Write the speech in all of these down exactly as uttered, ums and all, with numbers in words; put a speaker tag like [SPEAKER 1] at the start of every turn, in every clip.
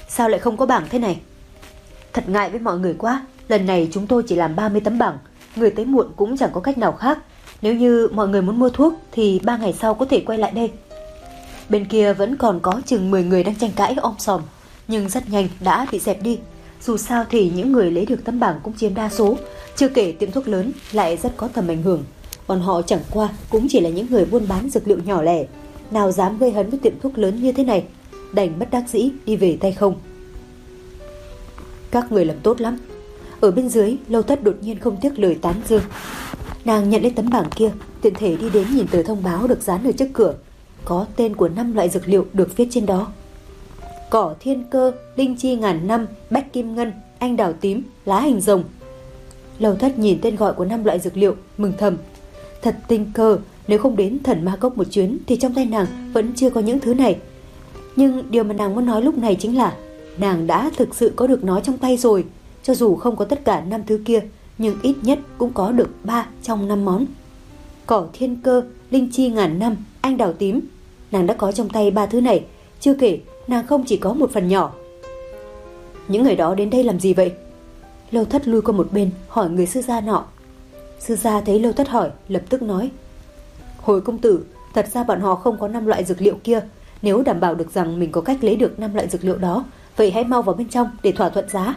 [SPEAKER 1] sao lại không có bảng thế này? Thật ngại với mọi người quá, lần này chúng tôi chỉ làm ba mươi tấm bảng, người tới muộn cũng chẳng có cách nào khác. Nếu như mọi người muốn mua thuốc thì ba ngày sau có thể quay lại đây. Bên kia vẫn còn có chừng mười người đang tranh cãi om sòm, nhưng rất nhanh đã bị dẹp đi. Dù sao thì những người lấy được tấm bảng cũng chiếm đa số, chưa kể tiệm thuốc lớn lại rất có tầm ảnh hưởng. Bọn họ chẳng qua cũng chỉ là những người buôn bán dược liệu nhỏ lẻ, nào dám gây hấn với tiệm thuốc lớn như thế này, đành bất đắc dĩ đi về tay không. Các người làm tốt lắm. Ở bên dưới, Lâu Thất đột nhiên không tiếc lời tán dương. Nàng nhận lấy tấm bảng kia, tiện thể đi đến nhìn tờ thông báo được dán ở trước cửa, có tên của năm loại dược liệu được viết trên đó: cỏ thiên cơ, linh chi ngàn năm, bách kim ngân, anh đào tím, lá hình rồng. Lâu Thất nhìn tên gọi của năm loại dược liệu, mừng thầm. Thật tinh cơ, nếu không đến Thần Ma Cốc một chuyến thì trong tay nàng vẫn chưa có những thứ này. Nhưng điều mà nàng muốn nói lúc này chính là nàng đã thực sự có được nó trong tay rồi. Cho dù không có tất cả năm thứ kia, nhưng ít nhất cũng có được ba trong năm món. Cỏ thiên cơ, linh chi ngàn năm, anh đào tím. Nàng đã có trong tay ba thứ này, chưa kể nàng không chỉ có một phần nhỏ. Những người đó đến đây làm gì vậy? Lâu Thất lui qua một bên hỏi người sư gia nọ. Sư gia thấy Lâu Thất hỏi, lập tức nói: Hồi công tử, thật ra bọn họ không có năm loại dược liệu kia. Nếu đảm bảo được rằng mình có cách lấy được năm loại dược liệu đó, vậy hãy mau vào bên trong để thỏa thuận giá.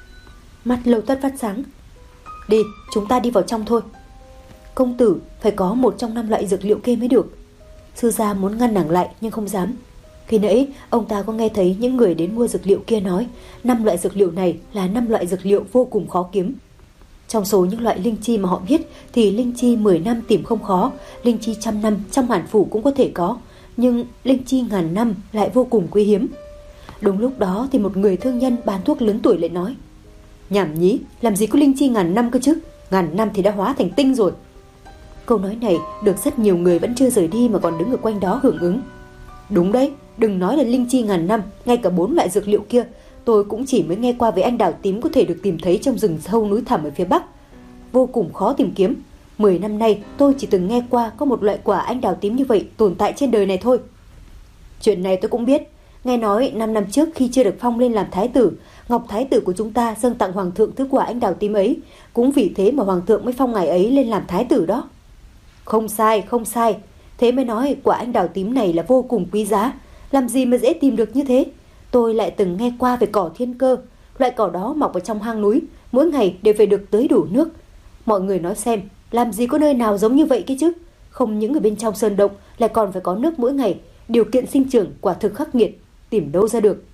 [SPEAKER 1] Mắt Lâu Thất phát sáng. Đi, chúng ta đi vào trong thôi. Công tử, phải có một trong năm loại dược liệu kia mới được. Sư gia muốn ngăn nàng lại nhưng không dám. Khi nãy ông ta có nghe thấy những người đến mua dược liệu kia nói năm loại dược liệu này là năm loại dược liệu vô cùng khó kiếm. Trong số những loại linh chi mà họ biết thì linh chi mười năm tìm không khó, linh chi trăm năm trong ngàn phủ cũng có thể có, nhưng linh chi ngàn năm lại vô cùng quý hiếm. Đúng lúc đó thì một người thương nhân bán thuốc lớn tuổi lại nói: Nhảm nhí, làm gì có linh chi ngàn năm cơ chứ, ngàn năm thì đã hóa thành tinh rồi. Câu nói này được rất nhiều người vẫn chưa rời đi mà còn đứng ở quanh đó hưởng ứng. Đúng đấy, đừng nói là linh chi ngàn năm, ngay cả bốn loại dược liệu kia tôi cũng chỉ mới nghe qua với anh đào tím có thể được tìm thấy trong rừng sâu núi thẳm ở phía Bắc. Vô cùng khó tìm kiếm. Mười năm nay tôi chỉ từng nghe qua có một loại quả anh đào tím như vậy tồn tại trên đời này thôi. Chuyện này tôi cũng biết. Nghe nói năm năm trước khi chưa được phong lên làm thái tử, Ngọc Thái tử của chúng ta dâng tặng hoàng thượng thứ quả anh đào tím ấy. Cũng vì thế mà hoàng thượng mới phong ngài ấy lên làm thái tử đó. Không sai, không sai. Thế mới nói quả anh đào tím này là vô cùng quý giá. Làm gì mà dễ tìm được như thế. Tôi lại từng nghe qua về cỏ thiên cơ. Loại cỏ đó mọc ở trong hang núi, mỗi ngày đều phải được tưới đủ nước. Mọi người nói xem, làm gì có nơi nào giống như vậy kia chứ. Không những ở bên trong sơn động lại còn phải có nước mỗi ngày. Điều kiện sinh trưởng quả thực khắc nghiệt, tìm đâu ra được.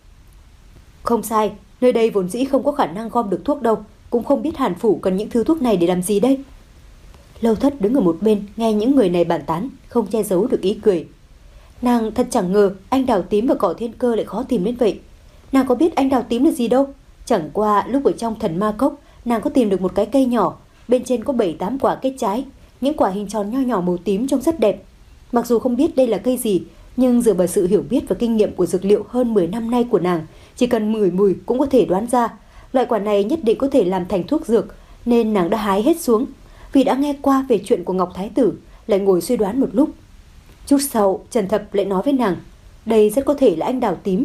[SPEAKER 1] Không sai, nơi đây vốn dĩ không có khả năng gom được thuốc đâu. Cũng không biết Hàn phủ cần những thứ thuốc này để làm gì đây. Lâu Thất đứng ở một bên nghe những người này bàn tán, không che giấu được ý cười. Nàng thật chẳng ngờ anh đào tím và cỏ thiên cơ lại khó tìm đến vậy. Nàng có biết anh đào tím là gì đâu. Chẳng qua lúc ở trong Thần Ma Cốc, nàng có tìm được một cái cây nhỏ, bên trên có bảy tám quả kết trái, những quả hình tròn nho nhỏ màu tím trông rất đẹp. Mặc dù không biết đây là cây gì, nhưng dựa vào sự hiểu biết và kinh nghiệm của dược liệu hơn mười năm nay của nàng, chỉ cần ngửi mùi cũng có thể đoán ra loại quả này nhất định có thể làm thành thuốc dược, nên nàng đã hái hết xuống. Vì đã nghe qua về chuyện của Ngọc Thái tử, lại ngồi suy đoán một lúc. Chút sau, Trần Thập lại nói với nàng, đây rất có thể là anh đào tím.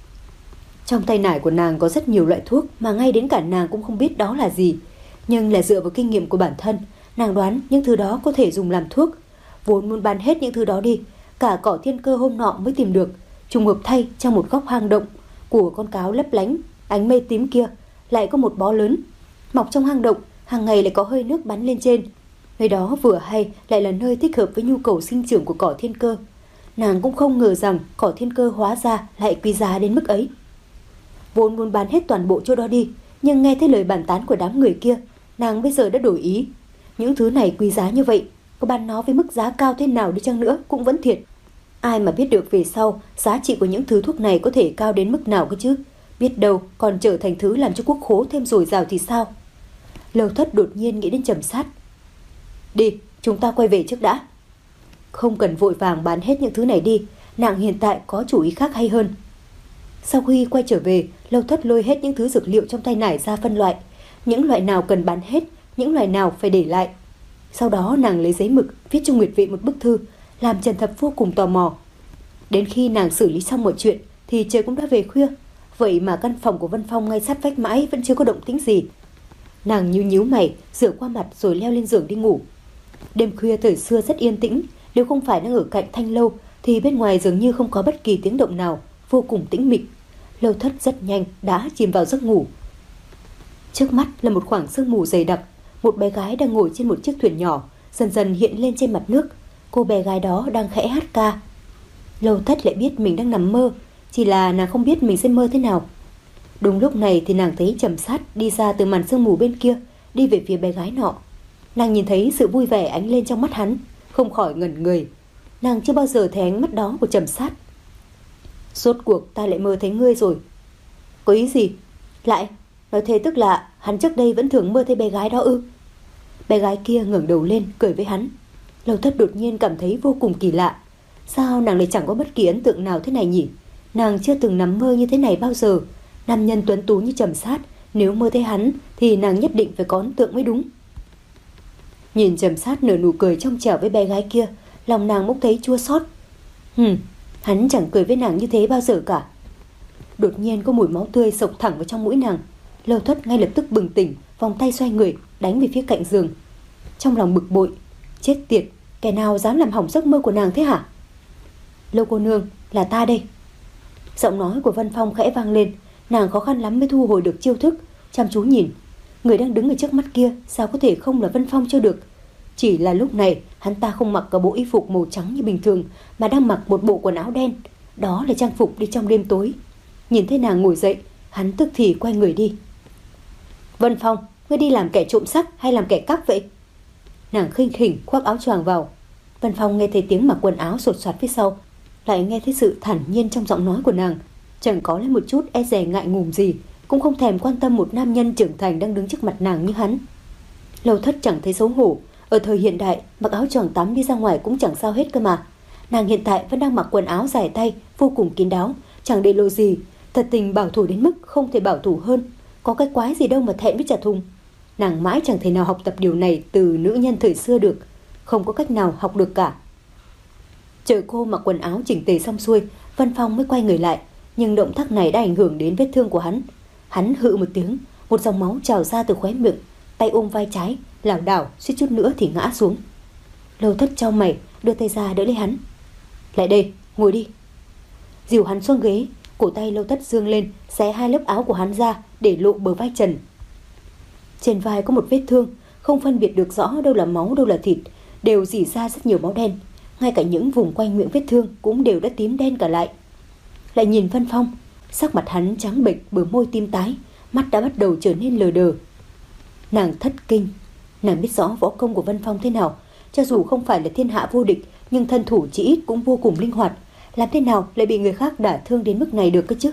[SPEAKER 1] Trong tay nải của nàng có rất nhiều loại thuốc mà ngay đến cả nàng cũng không biết đó là gì. Nhưng là dựa vào kinh nghiệm của bản thân, nàng đoán những thứ đó có thể dùng làm thuốc. Vốn muốn bán hết những thứ đó đi, cả cỏ thiên cơ hôm nọ mới tìm được. Trùng hợp thay, trong một góc hang động của con cáo lấp lánh ánh mây tím kia lại có một bó lớn. Mọc trong hang động, hàng ngày lại có hơi nước bắn lên trên. Nơi đó vừa hay lại là nơi thích hợp với nhu cầu sinh trưởng của cỏ thiên cơ. Nàng cũng không ngờ rằng cỏ thiên cơ hóa ra lại quý giá đến mức ấy. Vốn muốn bán hết toàn bộ chỗ đó đi, nhưng nghe thấy lời bàn tán của đám người kia, nàng bây giờ đã đổi ý. Những thứ này quý giá như vậy, có bán nó với mức giá cao thế nào đi chăng nữa cũng vẫn thiệt. Ai mà biết được về sau giá trị của những thứ thuốc này có thể cao đến mức nào cơ chứ. Biết đâu còn trở thành thứ làm cho quốc khố thêm dồi dào thì sao. Lâu Thất đột nhiên nghĩ đến Trầm Sát. Đi, chúng ta quay về trước đã. Không cần vội vàng bán hết những thứ này đi, nàng hiện tại có chủ ý khác hay hơn. Sau khi quay trở về, Lâu Thất lôi hết những thứ dược liệu trong tay nải ra phân loại. Những loại nào cần bán hết, những loại nào phải để lại. Sau đó nàng lấy giấy mực viết cho Nguyệt Vệ một bức thư, làm Trần Thập vô cùng tò mò. Đến khi nàng xử lý xong mọi chuyện thì trời cũng đã về khuya. Vậy mà căn phòng của Vân Phong ngay sát vách mãi vẫn chưa có động tĩnh gì. Nàng nhíu nhíu mày, rửa qua mặt rồi leo lên giường đi ngủ. Đêm khuya thời xưa rất yên tĩnh, nếu không phải đang ở cạnh Thanh lâu thì bên ngoài dường như không có bất kỳ tiếng động nào, vô cùng tĩnh mịch. Lâu Thất rất nhanh đã chìm vào giấc ngủ. Trước mắt là một khoảng sương mù dày đặc, một bé gái đang ngồi trên một chiếc thuyền nhỏ, dần dần hiện lên trên mặt nước. Cô bé gái đó đang khẽ hát ca. Lâu Thất lại biết mình đang nằm mơ, chỉ là nàng không biết mình sẽ mơ thế nào. Đúng lúc này thì nàng thấy Trầm Sát đi ra từ màn sương mù bên kia, đi về phía bé gái nọ. Nàng nhìn thấy sự vui vẻ ánh lên trong mắt hắn, không khỏi ngẩn người. Nàng chưa bao giờ thấy ánh mắt đó của Trầm Sát. Rốt cuộc ta lại mơ thấy ngươi rồi. Có ý gì? Lại, nói thế tức là hắn trước đây vẫn thường mơ thấy bé gái đó ư? Bé gái kia ngẩng đầu lên cười với hắn. Lâu Thất đột nhiên cảm thấy vô cùng kỳ lạ. Sao nàng lại chẳng có bất kỳ ấn tượng nào thế này nhỉ? Nàng chưa từng nằm mơ như thế này bao giờ. Nam nhân tuấn tú như Trầm Sát, nếu mơ thấy hắn thì nàng nhất định phải có ấn tượng mới đúng. Nhìn Trầm Sát nở nụ cười trong trẻo với bé gái kia, lòng nàng bỗng thấy chua xót. Hừm, hắn chẳng cười với nàng như thế bao giờ cả. Đột nhiên có mùi máu tươi xộc thẳng vào trong mũi nàng. Lâu Thất ngay lập tức bừng tỉnh, vòng tay xoay người đánh về phía cạnh giường. Trong lòng bực bội, chết tiệt, kẻ nào dám làm hỏng giấc mơ của nàng thế hả? Lâu cô nương, là ta đây. Giọng nói của Vân Phong khẽ vang lên. Nàng khó khăn lắm mới thu hồi được chiêu thức, chăm chú nhìn. Người đang đứng ở trước mắt kia sao có thể không là Vân Phong cho được. Chỉ là lúc này hắn ta không mặc cả bộ y phục màu trắng như bình thường, mà đang mặc một bộ quần áo đen. Đó là trang phục đi trong đêm tối. Nhìn thấy nàng ngồi dậy, hắn tức thì quay người đi. Vân Phong, ngươi đi làm kẻ trộm sắc hay làm kẻ cắp vậy? Nàng khinh khỉnh khoác áo choàng vào. Vân Phong nghe thấy tiếng mặc quần áo sột soạt phía sau, lại nghe thấy sự thản nhiên trong giọng nói của nàng, chẳng có lấy một chút e dè ngại ngùng gì, cũng không thèm quan tâm một nam nhân trưởng thành đang đứng trước mặt nàng như hắn. Lâu Thất chẳng thấy xấu hổ, ở thời hiện đại mặc áo choàng tắm đi ra ngoài cũng chẳng sao hết cơ mà. Nàng hiện tại vẫn đang mặc quần áo dài tay vô cùng kín đáo, chẳng để lộ gì, thật tình bảo thủ đến mức không thể bảo thủ hơn. Có cái quái gì đâu mà thẹn với chả thùng. Nàng mãi chẳng thể nào học tập điều này từ nữ nhân thời xưa được, không có cách nào học được cả. Chờ cô mặc quần áo chỉnh tề xong xuôi, Vân Phong mới quay người lại, nhưng động tác này đã ảnh hưởng đến vết thương của hắn. Hắn hự một tiếng, một dòng máu trào ra từ khóe miệng, tay ôm vai trái, lảo đảo suýt chút nữa thì ngã xuống. Lâu Thất chau mày, đưa tay ra đỡ lấy hắn. Lại đây, ngồi đi. Dìu hắn xuống ghế, cổ tay Lâu Thất dương lên, xé hai lớp áo của hắn ra để lộ bờ vai trần. Trên vai có một vết thương, không phân biệt được rõ đâu là máu đâu là thịt, đều rỉ ra rất nhiều máu đen. Ngay cả những vùng quanh miệng vết thương cũng đều đã tím đen cả lại. Lại nhìn Vân Phong, sắc mặt hắn trắng bệch, bờ môi tím tái, mắt đã bắt đầu trở nên lờ đờ. Nàng thất kinh. Nàng biết rõ võ công của Vân Phong thế nào, cho dù không phải là thiên hạ vô địch, nhưng thân thủ chỉ ít cũng vô cùng linh hoạt. Làm thế nào lại bị người khác đả thương đến mức này được cơ chứ?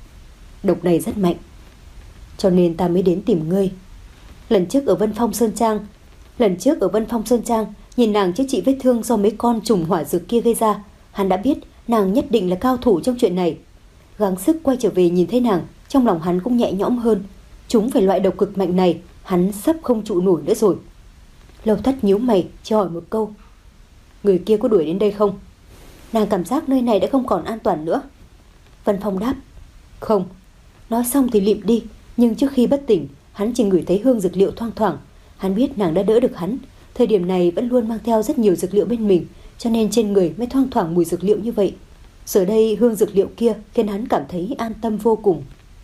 [SPEAKER 1] Độc này rất mạnh, cho nên ta mới đến tìm ngươi. Lần trước ở Vân Phong Sơn Trang, lần trước ở Vân Phong Sơn Trang, nhìn nàng chữa trị vết thương do mấy con trùng hỏa dược kia gây ra, hắn đã biết nàng nhất định là cao thủ trong chuyện này. Gắng sức quay trở về nhìn thấy nàng, trong lòng hắn cũng nhẹ nhõm hơn. Chúng phải loại độc cực mạnh này, hắn sắp không trụ nổi nữa rồi. Lâu Thất nhíu mày, cho hỏi một câu. Người kia có đuổi đến đây không? Nàng cảm giác nơi này đã không còn an toàn nữa. Vân Phong đáp. Không. Nói xong thì lịm đi, nhưng trước khi bất tỉnh, hắn chỉ ngửi thấy hương dược liệu thoang thoảng. Hắn biết nàng đã đỡ được hắn, thời điểm này vẫn luôn mang theo rất nhiều dược liệu bên mình, cho nên trên người mới thoang thoảng mùi dược liệu như vậy. Giờ đây hương dược liệu kia khiến hắn cảm thấy an tâm vô cùng.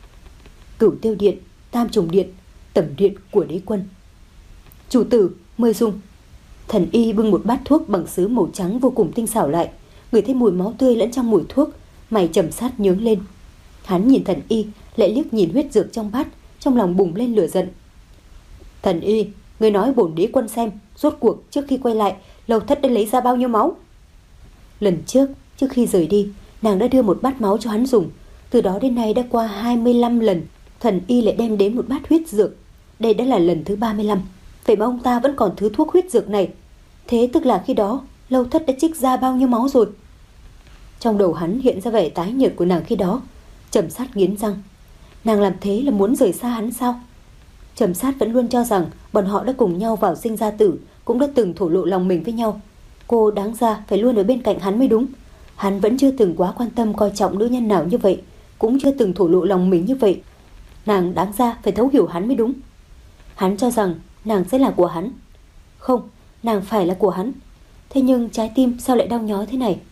[SPEAKER 1] Cửu Tiêu Điện, Tam Trùng Điện, Tẩm Điện của đế quân. Chủ tử, mời dùng. Thần y bưng một bát thuốc bằng sứ màu trắng vô cùng tinh xảo lại, ngửi thấy mùi máu tươi lẫn trong mùi thuốc, mày Trầm Sát nhướng lên. Hắn nhìn thần y, lại liếc nhìn huyết dược trong bát, trong lòng bùng lên lửa giận. Thần y, người nói bổn đế quân xem, rốt cuộc trước khi quay lại, Lâu Thất đã lấy ra bao nhiêu máu? Lần trước, trước khi rời đi, nàng đã đưa một bát máu cho hắn dùng. Từ đó đến nay đã qua hai mươi lăm lần, thần y lại đem đến một bát huyết dược. Đây đã là lần thứ ba mươi lăm. Vậy mà ông ta vẫn còn thứ thuốc huyết dược này. Thế tức là khi đó Lâu Thất đã trích ra bao nhiêu máu rồi? Trong đầu hắn hiện ra vẻ tái nhợt của nàng khi đó. Trầm Sát nghiến răng. Nàng làm thế là muốn rời xa hắn sao? Trầm Sát vẫn luôn cho rằng bọn họ đã cùng nhau vào sinh ra tử, cũng đã từng thổ lộ lòng mình với nhau. Cô đáng ra phải luôn ở bên cạnh hắn mới đúng. Hắn vẫn chưa từng quá quan tâm coi trọng nữ nhân nào như vậy, cũng chưa từng thổ lộ lòng mình như vậy. Nàng đáng ra phải thấu hiểu hắn mới đúng. Hắn cho rằng nàng sẽ là của hắn. Không, nàng phải là của hắn. Thế nhưng trái tim sao lại đau nhói thế này?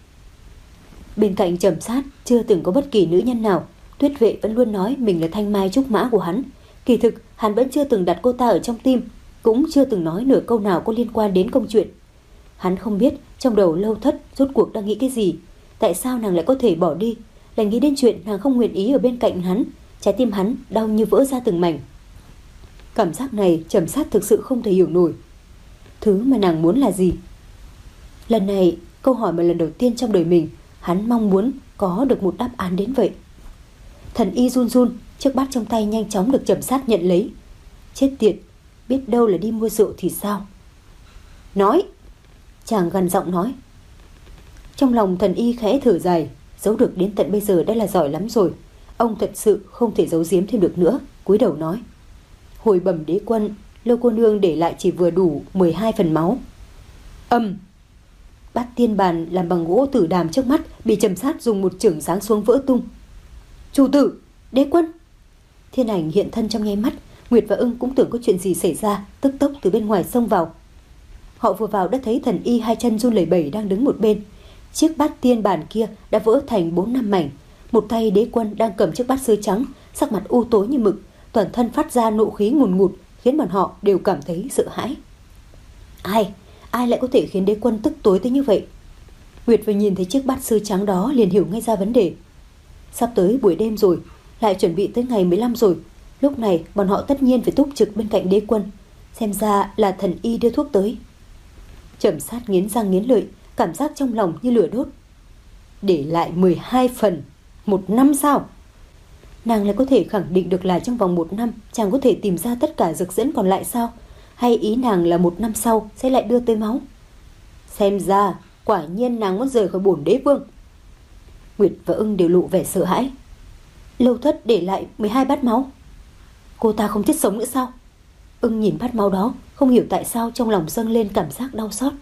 [SPEAKER 1] Bên cạnh Trầm Sát chưa từng có bất kỳ nữ nhân nào. Tuyết Vệ vẫn luôn nói mình là thanh mai trúc mã của hắn. Kỳ thực hắn vẫn chưa từng đặt cô ta ở trong tim, cũng chưa từng nói nửa câu nào có liên quan đến công chuyện. Hắn không biết trong đầu Lâu Thất rốt cuộc đang nghĩ cái gì. Tại sao nàng lại có thể bỏ đi, lại nghĩ đến chuyện nàng không nguyện ý ở bên cạnh hắn. Trái tim hắn đau như vỡ ra từng mảnh. Cảm giác này Trầm Sát thực sự không thể hiểu nổi. Thứ mà nàng muốn là gì? Lần này, câu hỏi mà lần đầu tiên trong đời mình hắn mong muốn có được một đáp án đến vậy. Thần y run run, chiếc bát trong tay nhanh chóng được Trầm Sát nhận lấy. Chết tiệt, biết đâu là đi mua rượu thì sao? Nói! Chàng gằn giọng nói. Trong lòng thần y khẽ thở dài. Giấu được đến tận bây giờ đã là giỏi lắm rồi. Ông thật sự không thể giấu giếm thêm được nữa. Cúi đầu nói. Hồi bẩm đế quân, Lâu cô nương để lại chỉ vừa đủ mười hai phần máu. Âm! Bát tiên bàn làm bằng gỗ tử đàm trước mắt bị Trầm Sát dùng một chưởng giáng xuống vỡ tung. Chủ tử! Đế quân! Thiên Ảnh hiện thân trong nháy mắt. Nguyệt và Ưng cũng tưởng có chuyện gì xảy ra, tức tốc từ bên ngoài xông vào. Họ vừa vào đã thấy thần y hai chân run lẩy bẩy đang đứng một bên. Chiếc bát tiên bàn kia đã vỡ thành bốn năm mảnh. Một tay đế quân đang cầm chiếc bát sứ trắng, sắc mặt u tối như mực, toàn thân phát ra nộ khí ngùn ngụt, khiến bọn họ đều cảm thấy sợ hãi. Ai, ai lại có thể khiến đế quân tức tối tới như vậy? Nguyệt vừa nhìn thấy chiếc bát sứ trắng đó liền hiểu ngay ra vấn đề. Sắp tới buổi đêm rồi, lại chuẩn bị tới ngày mười lăm rồi. Lúc này bọn họ tất nhiên phải túc trực bên cạnh đế quân. Xem ra là thần y đưa thuốc tới. Trầm Sát nghiến răng nghiến lợi, cảm giác trong lòng như lửa đốt. Để lại mười hai phần, một năm sao? Nàng lại có thể khẳng định được là trong vòng một năm chàng có thể tìm ra tất cả dược dẫn còn lại sao? Hay ý nàng là một năm sau sẽ lại đưa tới máu? Xem ra quả nhiên nàng muốn rời khỏi bổn đế vương. Nguyệt và Ưng đều lộ vẻ sợ hãi. Lâu Thất để lại mười hai bát máu. Cô ta không chết sống nữa sao? Ưng nhìn bát máu đó, không hiểu tại sao trong lòng dâng lên cảm giác đau xót.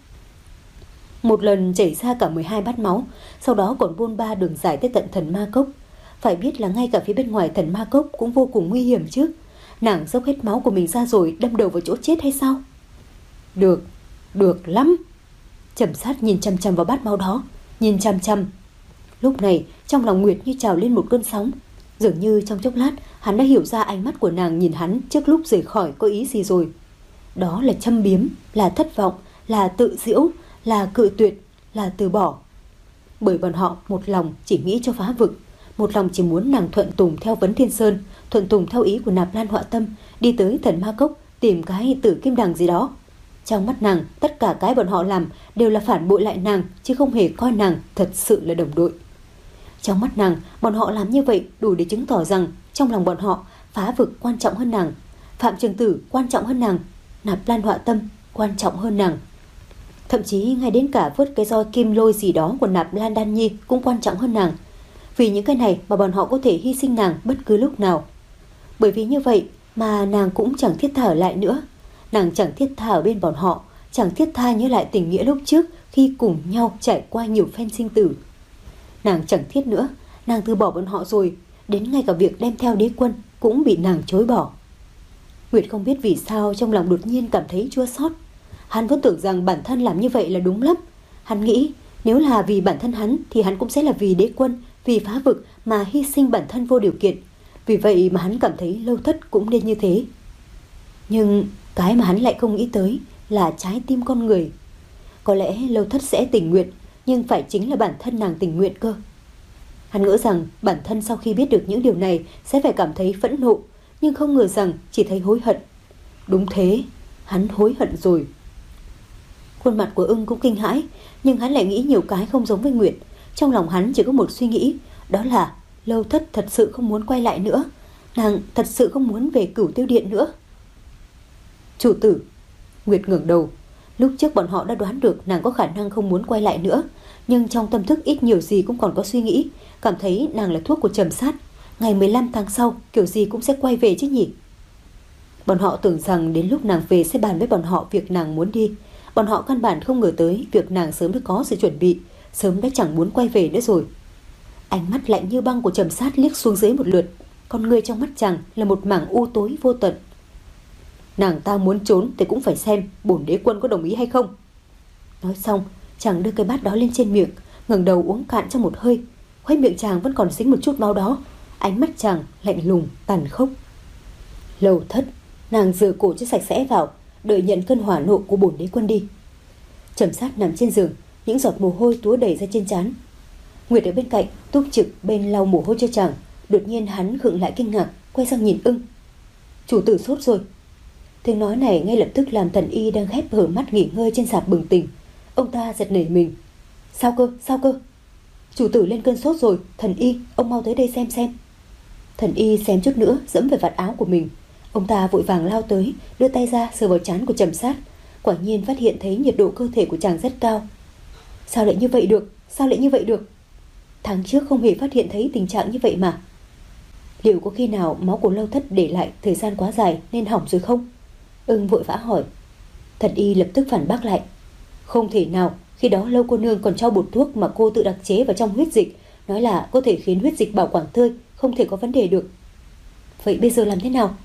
[SPEAKER 1] Một lần chảy ra cả mười hai bát máu, sau đó còn bôn ba đường dài tới tận Thần Ma Cốc. Phải biết là ngay cả phía bên ngoài Thần Ma Cốc cũng vô cùng nguy hiểm chứ. Nàng dốc hết máu của mình ra rồi đâm đầu vào chỗ chết hay sao? Được, được lắm. Trầm Sát nhìn chăm chăm vào bát máu đó, nhìn chăm chăm. Lúc này trong lòng Nguyệt như trào lên một cơn sóng. Dường như trong chốc lát hắn đã hiểu ra ánh mắt của nàng nhìn hắn trước lúc rời khỏi có ý gì rồi. Đó là châm biếm, là thất vọng, là tự giễu, là cự tuyệt, là từ bỏ. Bởi bọn họ một lòng chỉ nghĩ cho phá vực, một lòng chỉ muốn nàng thuận tùng theo Vấn Thiên Sơn, thuận tùng theo ý của Nạp Lan Họa Tâm, đi tới Thần Ma Cốc tìm cái Tử Kim Đằng gì đó. Trong mắt nàng, tất cả cái bọn họ làm đều là phản bội lại nàng, chứ không hề coi nàng thật sự là đồng đội. Trong mắt nàng, bọn họ làm như vậy đủ để chứng tỏ rằng trong lòng bọn họ phá vực quan trọng hơn nàng, Phạm Trường Tử quan trọng hơn nàng, Nạp Lan Họa Tâm quan trọng hơn nàng. Thậm chí ngay đến cả vớt cái roi kim lôi gì đó của Nạp Lan Đan Nhi cũng quan trọng hơn nàng. Vì những cái này mà bọn họ có thể hy sinh nàng bất cứ lúc nào. Bởi vì như vậy mà nàng cũng chẳng thiết tha ở lại nữa. Nàng chẳng thiết tha ở bên bọn họ, chẳng thiết tha nhớ lại tình nghĩa lúc trước khi cùng nhau trải qua nhiều phen sinh tử. Nàng chẳng thiết nữa, nàng từ bỏ bọn họ rồi, đến ngay cả việc đem theo đế quân cũng bị nàng chối bỏ. Nguyệt không biết vì sao trong lòng đột nhiên cảm thấy chua xót. Hắn vẫn tưởng rằng bản thân làm như vậy là đúng lắm. Hắn nghĩ nếu là vì bản thân hắn thì hắn cũng sẽ là vì đế quân, vì phá vực mà hy sinh bản thân vô điều kiện. Vì vậy mà hắn cảm thấy Lâu Thất cũng nên như thế. Nhưng cái mà hắn lại không nghĩ tới là trái tim con người. Có lẽ Lâu Thất sẽ tình nguyện, nhưng phải chính là bản thân nàng tình nguyện cơ. Hắn ngỡ rằng bản thân sau khi biết được những điều này sẽ phải cảm thấy phẫn nộ, nhưng không ngờ rằng chỉ thấy hối hận. Đúng thế, hắn hối hận rồi. Khuôn mặt của Ưng cũng kinh hãi, nhưng hắn lại nghĩ nhiều cái không giống với Nguyệt. Trong lòng hắn chỉ có một suy nghĩ, đó là Lâu Thất thật sự không muốn quay lại nữa. Nàng thật sự không muốn về Cửu Tiêu Điện nữa. Chủ tử. Nguyệt ngẩng đầu. Lúc trước bọn họ đã đoán được nàng có khả năng không muốn quay lại nữa, nhưng trong tâm thức ít nhiều gì cũng còn có suy nghĩ, cảm thấy nàng là thuốc của Trầm Sát. Ngày mười lăm tháng sau kiểu gì cũng sẽ quay về chứ nhỉ. Bọn họ tưởng rằng đến lúc nàng về sẽ bàn với bọn họ việc nàng muốn đi. Bọn họ căn bản không ngờ tới việc nàng sớm đã có sự chuẩn bị, sớm đã chẳng muốn quay về nữa rồi. Ánh mắt lạnh như băng của Trầm Sát liếc xuống dưới một lượt, con người trong mắt chàng là một mảng u tối vô tận. Nàng ta muốn trốn thì cũng phải xem bổn đế quân có đồng ý hay không. Nói xong, chàng đưa cái bát đó lên trên miệng, ngẩng đầu uống cạn trong một hơi. Khóe miệng chàng vẫn còn dính một chút máu đó, ánh mắt chàng lạnh lùng tàn khốc. Lầu Thất, nàng rửa cổ cho sạch sẽ vào, đợi nhận cơn hỏa nộ của bổn đế quân đi. Trầm Sát nằm trên giường, những giọt mồ hôi túa đầy ra trên trán. Nguyệt ở bên cạnh túc trực bên lau mồ hôi cho chàng. Đột nhiên hắn khựng lại kinh ngạc, quay sang nhìn Ưng. Chủ tử sốt rồi. Tiếng nói này ngay lập tức làm Thần Y đang khép hở mắt nghỉ ngơi trên sạp bừng tỉnh. Ông ta giật nảy mình. Sao cơ, sao cơ? Chủ tử lên cơn sốt rồi. Thần Y, ông mau tới đây xem xem. Thần Y xem chút nữa dẫm về vạt áo của mình. Ông ta vội vàng lao tới, đưa tay ra sờ vào trán của Trầm Sát. Quả nhiên phát hiện thấy nhiệt độ cơ thể của chàng rất cao. Sao lại như vậy được? Sao lại như vậy được? Tháng trước không hề phát hiện thấy tình trạng như vậy mà. Liệu có khi nào máu của Lâu Thất để lại thời gian quá dài nên hỏng rồi không? Ưng vội vã hỏi. Thần Y lập tức phản bác lại. Không thể nào, khi đó Lâu cô nương còn cho bột thuốc mà cô tự đặc chế vào trong huyết dịch, nói là có thể khiến huyết dịch bảo quản tươi, không thể có vấn đề được. Vậy bây giờ làm thế nào?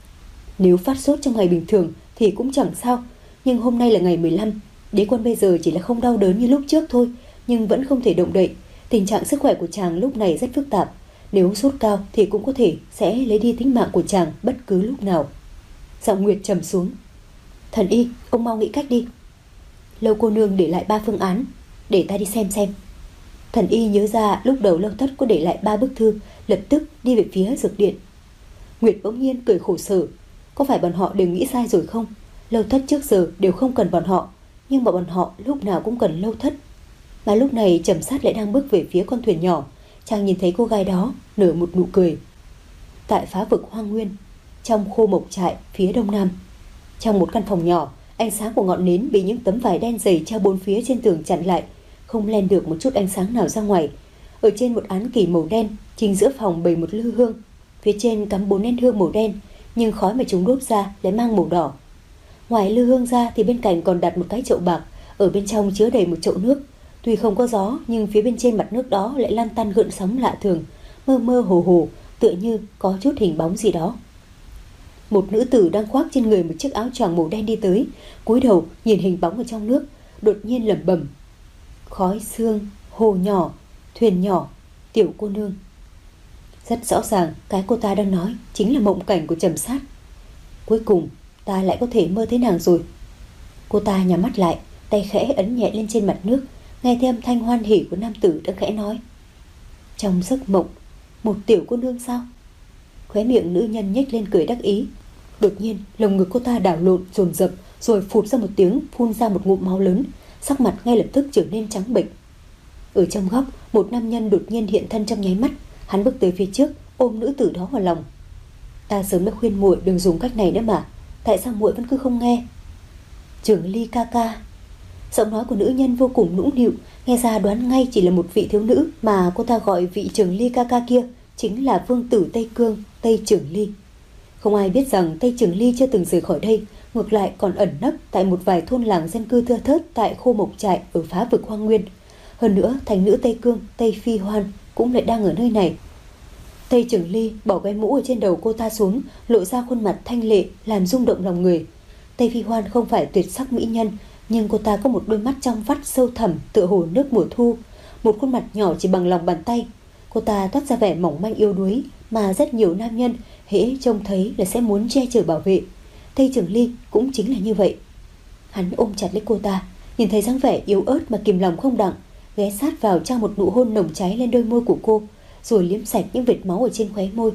[SPEAKER 1] Nếu phát sốt trong ngày bình thường thì cũng chẳng sao, nhưng hôm nay là ngày mười lăm, đế quân bây giờ chỉ là không đau đớn như lúc trước thôi, nhưng vẫn không thể động đậy. Tình trạng sức khỏe của chàng lúc này rất phức tạp, nếu sốt cao thì cũng có thể sẽ lấy đi tính mạng của chàng bất cứ lúc nào. Giọng Nguyệt trầm xuống. Thần Y, ông mau nghĩ cách đi. Lâu cô nương để lại ba phương án, để ta đi xem xem. Thần Y nhớ ra lúc đầu Lâu Thất có để lại ba bức thư, lập tức đi về phía dược điện. Nguyệt bỗng nhiên cười khổ sở. Có phải bọn họ đều nghĩ sai rồi không? Lâu Thất trước giờ đều không cần bọn họ, nhưng mà bọn họ lúc nào cũng cần Lâu Thất. Mà lúc này Trầm Sát lại đang bước về phía con thuyền nhỏ. Chàng nhìn thấy cô gái đó nở một nụ cười. Tại phá vực hoang nguyên, trong khô mộc trại phía đông nam, trong một căn phòng nhỏ, ánh sáng của ngọn nến bị những tấm vải đen dày treo bốn phía trên tường chặn lại, không len được một chút ánh sáng nào ra ngoài. Ở trên một án kỷ màu đen, chính giữa phòng bày một lư hương, phía trên cắm bốn nén hương màu đen, nhưng khói mà chúng đốt ra lại mang màu đỏ. Ngoài lư hương ra thì bên cạnh còn đặt một cái chậu bạc, ở bên trong chứa đầy một chậu nước. Tuy không có gió, nhưng phía bên trên mặt nước đó lại lan tăn gợn sóng lạ thường, mơ mơ hồ hồ, tựa như có chút hình bóng gì đó. Một nữ tử đang khoác trên người một chiếc áo choàng màu đen đi tới, cúi đầu nhìn hình bóng ở trong nước, đột nhiên lẩm bẩm: khói sương, hồ nhỏ, thuyền nhỏ, tiểu cô nương. Rất rõ ràng cái cô ta đang nói chính là mộng cảnh của Trầm Sát. Cuối cùng ta lại có thể mơ thấy nàng rồi. Cô ta nhắm mắt lại, tay khẽ ấn nhẹ lên trên mặt nước, nghe theo âm thanh hoan hỉ của nam tử đã khẽ nói: trong giấc mộng, một tiểu cô nương sao? Khóe miệng nữ nhân nhếch lên cười đắc ý. Đột nhiên lồng ngực cô ta đảo lộn dồn dập, rồi phụt ra một tiếng, phun ra một ngụm máu lớn, sắc mặt ngay lập tức trở nên trắng bệch. Ở trong góc, một nam nhân đột nhiên hiện thân trong nháy mắt. Hắn bước tới phía trước, ôm nữ tử đó vào lòng. Ta sớm đã khuyên muội đừng dùng cách này nữa mà, tại sao muội vẫn cứ không nghe? Trưởng Ly ca ca. Giọng nói của nữ nhân vô cùng nũng nịu, nghe ra đoán ngay chỉ là một vị thiếu nữ mà cô ta gọi vị Trưởng Ly ca ca kia chính là vương tử Tây Cương, Tây Trưởng Ly. Không ai biết rằng Tây Trưởng Ly chưa từng rời khỏi đây, ngược lại còn ẩn nấp tại một vài thôn làng dân cư thưa thớt tại khô mộc trại ở phá vực hoang nguyên. Hơn nữa, thành nữ Tây Cương, Tây Phi Hoan cũng lại đang ở nơi này. Tây Trưởng Ly bỏ cái mũ ở trên đầu cô ta xuống, lộ ra khuôn mặt thanh lệ làm rung động lòng người. Tây Phi Hoan không phải tuyệt sắc mỹ nhân, nhưng cô ta có một đôi mắt trong vắt sâu thẳm tựa hồ nước mùa thu, một khuôn mặt nhỏ chỉ bằng lòng bàn tay. Cô ta toát ra vẻ mỏng manh yếu đuối mà rất nhiều nam nhân hễ trông thấy là sẽ muốn che chở bảo vệ. Tây Trưởng Ly cũng chính là như vậy. Hắn ôm chặt lấy cô ta, nhìn thấy dáng vẻ yếu ớt mà kìm lòng không đặng, ghé sát vào trao một nụ hôn nồng cháy lên đôi môi của cô, rồi liếm sạch những vệt máu ở trên khóe môi.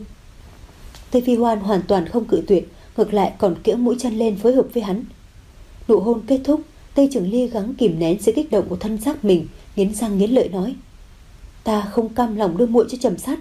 [SPEAKER 1] Tây Phi Hoan hoàn toàn không cự tuyệt, ngược lại còn kiễng mũi chân lên phối hợp với hắn. Nụ hôn kết thúc, Tây Trưởng Ly gắng kìm nén sự kích động của thân xác mình, nghiến răng nghiến lợi nói: ta không cam lòng đưa muội cho Trầm Sát.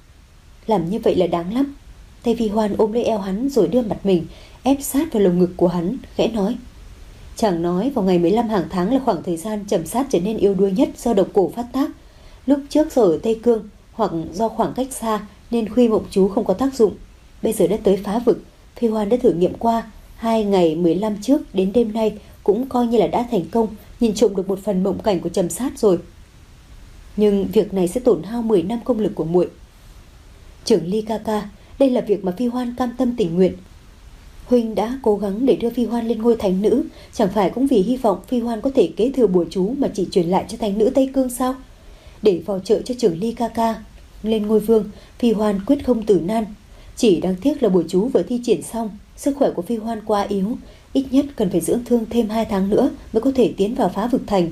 [SPEAKER 1] Làm như vậy là đáng lắm. Tây Phi Hoan ôm lấy eo hắn rồi đưa mặt mình ép sát vào lồng ngực của hắn, khẽ nói: chẳng nói vào ngày mười lăm hàng tháng là khoảng thời gian Trầm Sát trở nên yếu đuối nhất do độc cổ phát tác. Lúc trước giờ ở Tây Cương, hoặc do khoảng cách xa nên khuy mộng chú không có tác dụng. Bây giờ đã tới phá vực, Phi Hoan đã thử nghiệm qua, hai ngày mười lăm trước đến đêm nay cũng coi như là đã thành công, nhìn trộm được một phần mộng cảnh của Trầm Sát rồi. Nhưng việc này sẽ tổn hao mười năm công lực của muội. Trưởng Ly ca ca, đây là việc mà Phi Hoan cam tâm tình nguyện. Huynh đã cố gắng để đưa Phi Hoan lên ngôi thánh nữ, chẳng phải cũng vì hy vọng Phi Hoan có thể kế thừa bùa chú mà chỉ truyền lại cho thánh nữ Tây Cương sao? Để phò trợ cho trưởng Ly ca ca lên ngôi vương, Phi Hoan quyết không tử nan. Chỉ đáng tiếc là bùa chú vừa thi triển xong, sức khỏe của Phi Hoan quá yếu, ít nhất cần phải dưỡng thương thêm hai tháng nữa mới có thể tiến vào Phá Vực Thành.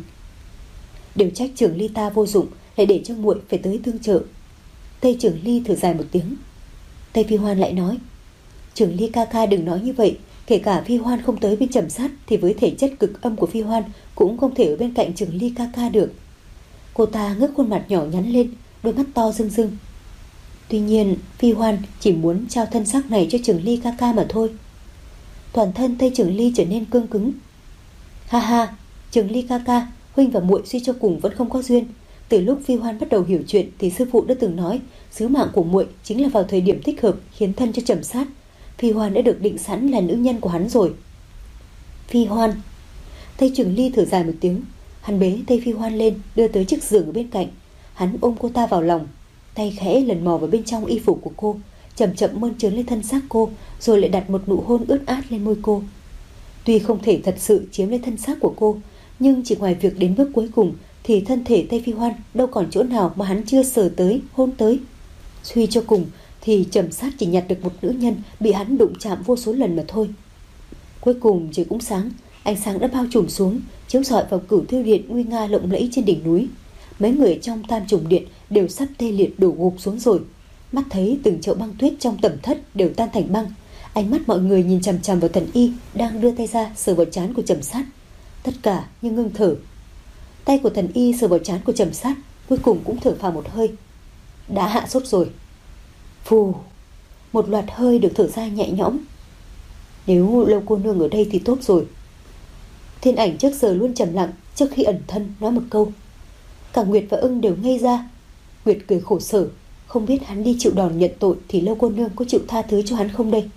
[SPEAKER 1] Đều trách trưởng Ly ta vô dụng, lại để cho muội phải tới tương trợ. Tây trưởng Ly thở dài một tiếng. Tây Phi Hoan lại nói, trưởng Ly ca ca đừng nói như vậy, kể cả Phi Hoan không tới bên Trầm Sát thì với thể chất cực âm của Phi Hoan cũng không thể ở bên cạnh trưởng Ly ca ca được. Cô ta ngước khuôn mặt nhỏ nhắn lên, đôi mắt to rưng rưng. Tuy nhiên Phi Hoan chỉ muốn trao thân xác này cho trưởng Ly ca ca mà thôi. Toàn thân Tây trưởng Ly trở nên cương cứng. Ha ha, trưởng Ly ca ca, huynh và muội suy cho cùng vẫn không có duyên. Từ lúc Phi Hoan bắt đầu hiểu chuyện thì sư phụ đã từng nói sứ mạng của muội chính là vào thời điểm thích hợp hiến thân cho Trầm Sát. Phi Hoan đã được định sẵn là nữ nhân của hắn rồi. Phi Hoan. Tây trưởng Ly thở dài một tiếng. Hắn bế Tây Phi Hoan lên, đưa tới chiếc giường ở bên cạnh. Hắn ôm cô ta vào lòng, tay khẽ lần mò vào bên trong y phục của cô, chậm chậm mơn trớn lên thân xác cô, rồi lại đặt một nụ hôn ướt át lên môi cô. Tuy không thể thật sự chiếm lấy thân xác của cô, nhưng chỉ ngoài việc đến bước cuối cùng thì thân thể Tây Phi Hoan đâu còn chỗ nào mà hắn chưa sờ tới, hôn tới. Suy cho cùng thì Trầm Sát chỉ nhặt được một nữ nhân bị hắn đụng chạm vô số lần mà thôi. Cuối cùng trời cũng sáng, ánh sáng đã bao trùm xuống, chiếu rọi vào Cửu Thiêu Điện nguy nga lộng lẫy trên đỉnh núi. Mấy người trong Tam Trùng Điện đều sắp tê liệt đổ gục xuống rồi. Mắt thấy từng chậu băng tuyết trong tẩm thất đều tan thành băng. Ánh mắt mọi người nhìn chằm chằm vào Thần Y đang đưa tay ra sờ vào trán của Trầm Sát. Tất cả như ngưng thở. Tay của Thần Y sờ vào trán của Trầm Sát, cuối cùng cũng thở phào một hơi. Đã hạ sốt rồi. Phù, một loạt hơi được thở ra nhẹ nhõm. Nếu Lâu cô nương ở đây thì tốt rồi. Thiên Ảnh trước giờ luôn trầm lặng, trước khi ẩn thân nói một câu. Cả Nguyệt và Ưng đều ngây ra. Nguyệt cười khổ sở, không biết hắn đi chịu đòn nhận tội thì Lâu cô nương có chịu tha thứ cho hắn không đây.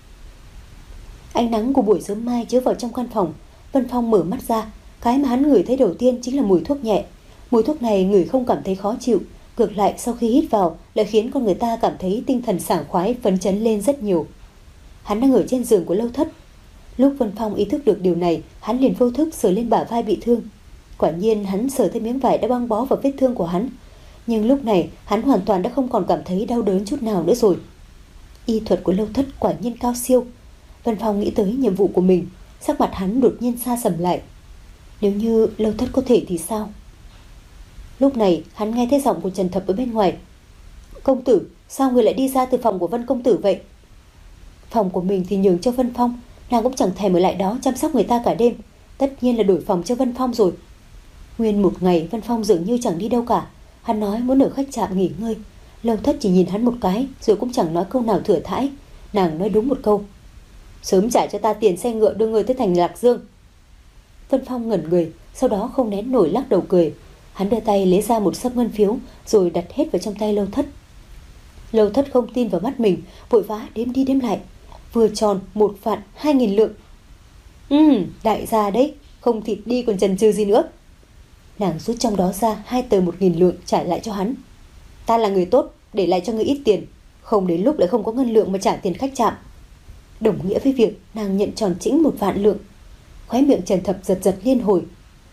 [SPEAKER 1] Ánh nắng của buổi sớm mai chiếu vào trong căn phòng. Vân Phong mở mắt ra, cái mà hắn ngửi thấy đầu tiên chính là mùi thuốc nhẹ. Mùi thuốc này ngửi không cảm thấy khó chịu, ngược lại sau khi hít vào lại khiến con người ta cảm thấy tinh thần sảng khoái, phấn chấn lên rất nhiều. Hắn đang ở trên giường của Lâu Thất. Lúc Vân Phong ý thức được điều này, hắn liền vô thức sờ lên bả vai bị thương. Quả nhiên hắn sờ thấy miếng vải đã băng bó vào vết thương của hắn. Nhưng lúc này hắn hoàn toàn đã không còn cảm thấy đau đớn chút nào nữa rồi. Y thuật của Lâu Thất quả nhiên cao siêu. Vân Phong nghĩ tới nhiệm vụ của mình, sắc mặt hắn đột nhiên xa sầm lại. Nếu như Lâu Thất có thể thì sao? Lúc này hắn nghe thấy giọng của Trần Thập ở bên ngoài. Công tử, sao người lại đi ra từ phòng của Vân công tử vậy? Phòng của mình thì nhường cho Vân Phong, nàng cũng chẳng thèm ở lại đó chăm sóc người ta cả đêm. Tất nhiên là đổi phòng cho Vân Phong rồi. Nguyên một ngày Vân Phong dường như chẳng đi đâu cả. Hắn nói muốn ở khách trạm nghỉ ngơi. Lâu Thất chỉ nhìn hắn một cái, rồi cũng chẳng nói câu nào thừa thãi. Nàng nói đúng một câu. Sớm trả cho ta tiền xe ngựa đưa người tới thành Lạc Dương. Vân Phong ngẩn người, sau đó không nén nổi lắc đầu cười. Hắn đưa tay lấy ra một sấp ngân phiếu, rồi đặt hết vào trong tay Lâu Thất. Lâu Thất không tin vào mắt mình, vội vã đếm đi đếm lại. Vừa tròn một vạn hai nghìn lượng. Ừm, đại gia đấy, không thịt đi còn chần chừ gì nữa. Nàng rút trong đó ra hai tờ một nghìn lượng trả lại cho hắn. Ta là người tốt, để lại cho người ít tiền, không đến lúc lại không có ngân lượng mà trả tiền khách trạm. Đồng nghĩa với việc nàng nhận tròn chĩnh một vạn lượng. Khóe miệng Trần Thập giật giật liên hồi.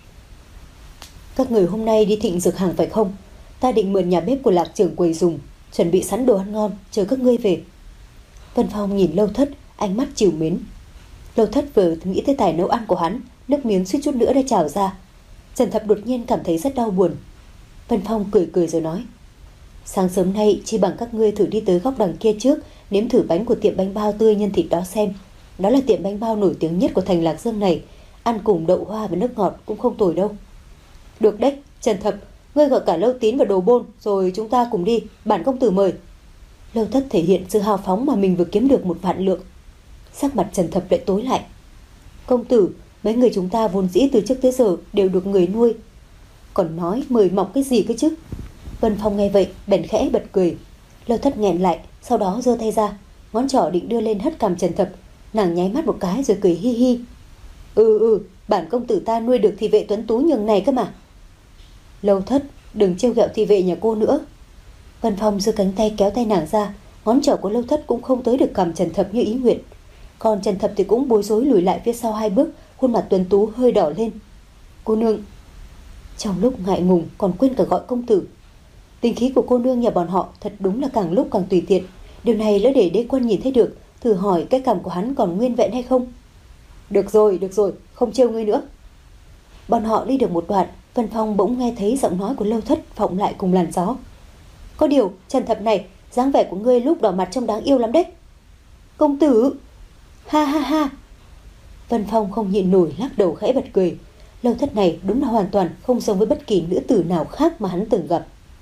[SPEAKER 1] Các người hôm nay đi thịnh dược hàng phải không? Ta định mượn nhà bếp của Lạc trưởng quầy dùng, chuẩn bị sẵn đồ ăn ngon chờ các ngươi về. Vân Phong nhìn Lâu Thất, ánh mắt trìu mến. Lâu Thất vừa nghĩ tới tài nấu ăn của hắn, nước miếng suýt chút nữa đã trào ra. Trần Thập đột nhiên cảm thấy rất đau buồn. Vân Phong cười cười rồi nói. Sáng sớm nay chi bằng các ngươi thử đi tới góc đằng kia trước, nếm thử bánh của tiệm bánh bao tươi nhân thịt đó xem. Đó là tiệm bánh bao nổi tiếng nhất của thành Lạc Dương này, ăn cùng đậu hoa và nước ngọt cũng không tồi đâu. Được đấy, Trần Thập, ngươi gọi cả Lâu Tín và Đồ Bôn, rồi chúng ta cùng đi, bản công tử mời. Lâu Thất thể hiện sự hào phóng mà mình vừa kiếm được một vạn lượng. Sắc mặt Trần Thập lại tối lại. Công tử, mấy người chúng ta vốn dĩ từ trước tới giờ đều được người nuôi, còn nói mời mọc cái gì cơ chứ? Vân Phong nghe vậy bèn khẽ bật cười. Lâu Thất nghẹn lại, sau đó giơ tay ra, ngón trỏ định đưa lên hất cằm Trần Thập. Nàng nháy mắt một cái rồi cười hi hi. Ừ ừ, bản công tử ta nuôi được thì vệ tuấn tú nhường này cơ mà. Lâu Thất, đừng trêu ghẹo thị vệ nhà cô nữa. Vân Phong giơ cánh tay kéo tay nàng ra, ngón trỏ của Lâu Thất cũng không tới được cằm Trần Thập như ý nguyện. Còn Trần Thập thì cũng bối rối lùi lại phía sau hai bước, khuôn mặt tuấn tú hơi đỏ lên. Cô nương. Trong lúc ngại ngùng còn quên cả gọi công tử. Tính khí của cô nương nhà bọn họ thật đúng là càng lúc càng tùy tiện. Điều này lỡ để đế quân nhìn thấy được, thử hỏi cái cằm của hắn còn nguyên vẹn hay không. Được rồi, được rồi, không trêu ngươi nữa. Bọn họ đi được một đoạn, Vân Phong bỗng nghe thấy giọng nói của Lâu Thất vọng lại cùng làn gió. Có điều, Trần Thập này, dáng vẻ của ngươi lúc đỏ mặt trông đáng yêu lắm đấy. Công tử. Ha ha ha. Vân Phong không nhịn nổi lắc đầu khẽ bật cười. Lâu Thất này đúng là hoàn toàn không giống với bất kỳ nữ tử nào khác mà hắn từng gặp.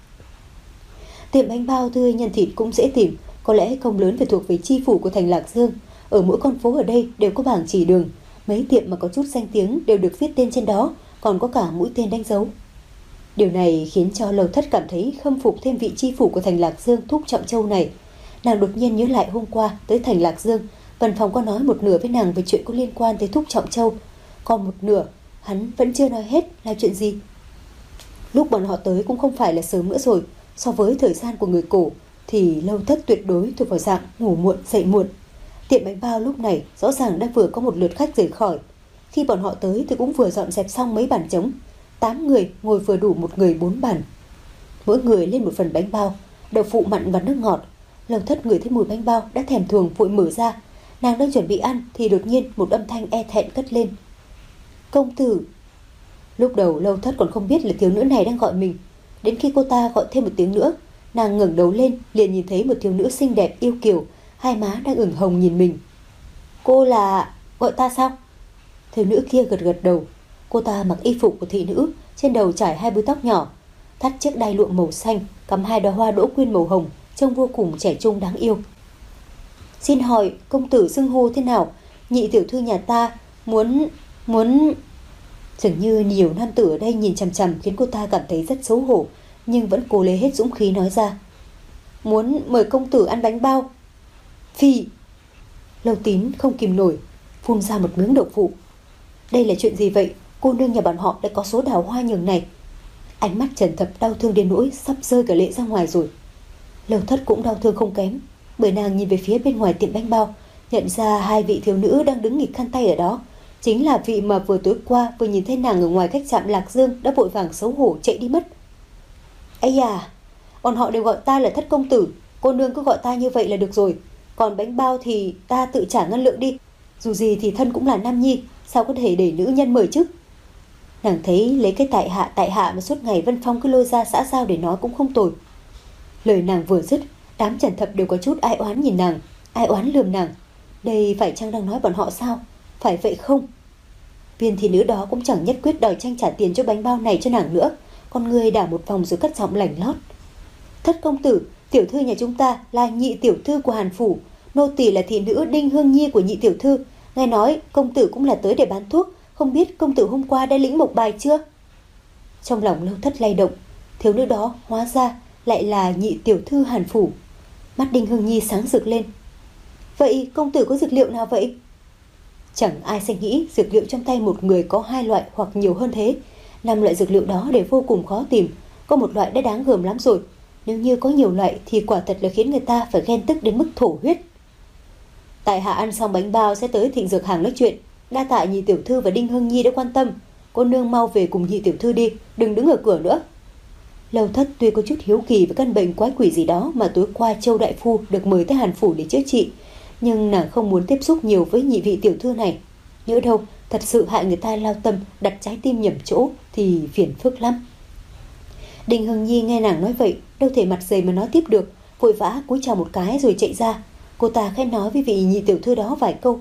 [SPEAKER 1] Tiệm bánh bao tươi nhân thịt cũng dễ tìm, có lẽ công lớn phải thuộc về chi phủ của thành Lạc Dương. Ở mỗi con phố ở đây đều có bảng chỉ đường, mấy tiệm mà có chút danh tiếng đều được viết tên trên đó, còn có cả mũi tên đánh dấu. Điều này khiến cho Lâu Thất cảm thấy khâm phục thêm vị chi phủ của thành Lạc Dương Thúc Trọng Châu này. Nàng đột nhiên nhớ lại hôm qua tới thành Lạc Dương, Vân Phong có nói một nửa với nàng về chuyện có liên quan tới Thúc Trọng Châu, còn một nửa hắn vẫn chưa nói hết là chuyện gì. Lúc bọn họ tới cũng không phải là sớm nữa rồi, so với thời gian của người cổ thì Lâu Thất tuyệt đối thuộc vào dạng ngủ muộn dậy muộn. Tiệm bánh bao lúc này rõ ràng đã vừa có một lượt khách rời khỏi. Khi bọn họ tới thì cũng vừa dọn dẹp xong mấy bàn trống. Tám người ngồi vừa đủ một người bốn bàn. Mỗi người lên một phần bánh bao, đậu phụ mặn và nước ngọt. Lâu Thất ngửi thấy mùi bánh bao đã thèm thuồng vội mở ra. Nàng đang chuẩn bị ăn thì đột nhiên một âm thanh e thẹn cất lên. Công tử. Lúc đầu Lâu Thất còn không biết là thiếu nữ này đang gọi mình. Đến khi cô ta gọi thêm một tiếng nữa, nàng ngẩng đầu lên liền nhìn thấy một thiếu nữ xinh đẹp yêu kiều, hai má đang ửng hồng nhìn mình. Cô là... gọi ta sao? Thiếu nữ kia gật gật đầu. Cô ta mặc y phục của thị nữ, trên đầu trải hai búi tóc nhỏ, thắt chiếc đai lụa màu xanh, cắm hai đóa hoa đỗ quyên màu hồng, trông vô cùng trẻ trung đáng yêu. Xin hỏi công tử xưng hô thế nào? Nhị tiểu thư nhà ta muốn... muốn... Dường như nhiều nam tử ở đây nhìn chằm chằm khiến cô ta cảm thấy rất xấu hổ, nhưng vẫn cố lấy hết dũng khí nói ra. Muốn mời công tử ăn bánh bao. Phi. Lâu Tín không kìm nổi, phun ra một miếng đậu phụ. Đây là chuyện gì vậy? Cô nương nhà bọn họ đã có số đào hoa nhường này. Ánh mắt Trần Thập đau thương đến nỗi sắp rơi cả lệ ra ngoài rồi. Lâu Thất cũng đau thương không kém, bởi nàng nhìn về phía bên ngoài tiệm bánh bao, nhận ra hai vị thiếu nữ đang đứng nghịch khăn tay ở đó chính là vị mà vừa tối qua vừa nhìn thấy nàng ở ngoài khách sạn Lạc Dương đã vội vàng xấu hổ chạy đi mất. Ây à, bọn họ đều gọi ta là Thất công tử, cô nương cứ gọi ta như vậy là được rồi. Còn bánh bao thì ta tự trả ngân lượng đi. Dù gì thì thân cũng là nam nhi, sao có thể để nữ nhân mời chứ? Nàng thấy lấy cái tại hạ tại hạ mà suốt ngày Vân Phong cứ lôi ra xã giao để nói cũng không tồi. Lời nàng vừa dứt, đám Trần Thập đều có chút ai oán nhìn nàng, ai oán lườm nàng. Đây phải chăng đang nói bọn họ sao? Phải vậy không? Viên thị nữ đó cũng chẳng nhất quyết đòi tranh trả tiền cho bánh bao này cho nàng nữa. Con người đảo một vòng rồi cất giọng lảnh lót. Thất công tử, tiểu thư nhà chúng ta là nhị tiểu thư của Hàn phủ, nô tỳ là thị nữ Đinh Hương Nhi của nhị tiểu thư. Nghe nói công tử cũng là tới để bán thuốc, không biết công tử hôm qua đã lĩnh một bài chưa? Trong lòng Lâu Thất lay động, thiếu nữ đó hóa ra lại là nhị tiểu thư Hàn phủ. Mắt Đinh Hương Nhi sáng rực lên. Vậy công tử có dược liệu nào vậy? Chẳng ai sẽ nghĩ dược liệu trong tay một người có hai loại hoặc nhiều hơn thế. Năm loại dược liệu đó đều vô cùng khó tìm, có một loại đã đáng gờm lắm rồi. Nếu như có nhiều loại thì quả thật là khiến người ta phải ghen tức đến mức thổ huyết. Tại hạ ăn xong bánh bao sẽ tới Thịnh Dược Hàng nói chuyện. Đa tạ nhị tiểu thư và Đinh Hương Nhi đã quan tâm. Cô nương mau về cùng nhị tiểu thư đi, đừng đứng ở cửa nữa. Lâu Thất tuy có chút hiếu kỳ với căn bệnh quái quỷ gì đó mà tối qua Châu đại phu được mời tới Hàn phủ để chữa trị, nhưng nàng không muốn tiếp xúc nhiều với nhị vị tiểu thư này. Nhỡ đâu thật sự hại người ta lao tâm, đặt trái tim nhầm chỗ thì phiền phức lắm. Đinh Hương Nhi nghe nàng nói vậy, đâu thể mặt dày mà nói tiếp được, vội vã cúi chào một cái rồi chạy ra. Cô ta khẽ nói với vị nhị tiểu thư đó vài câu.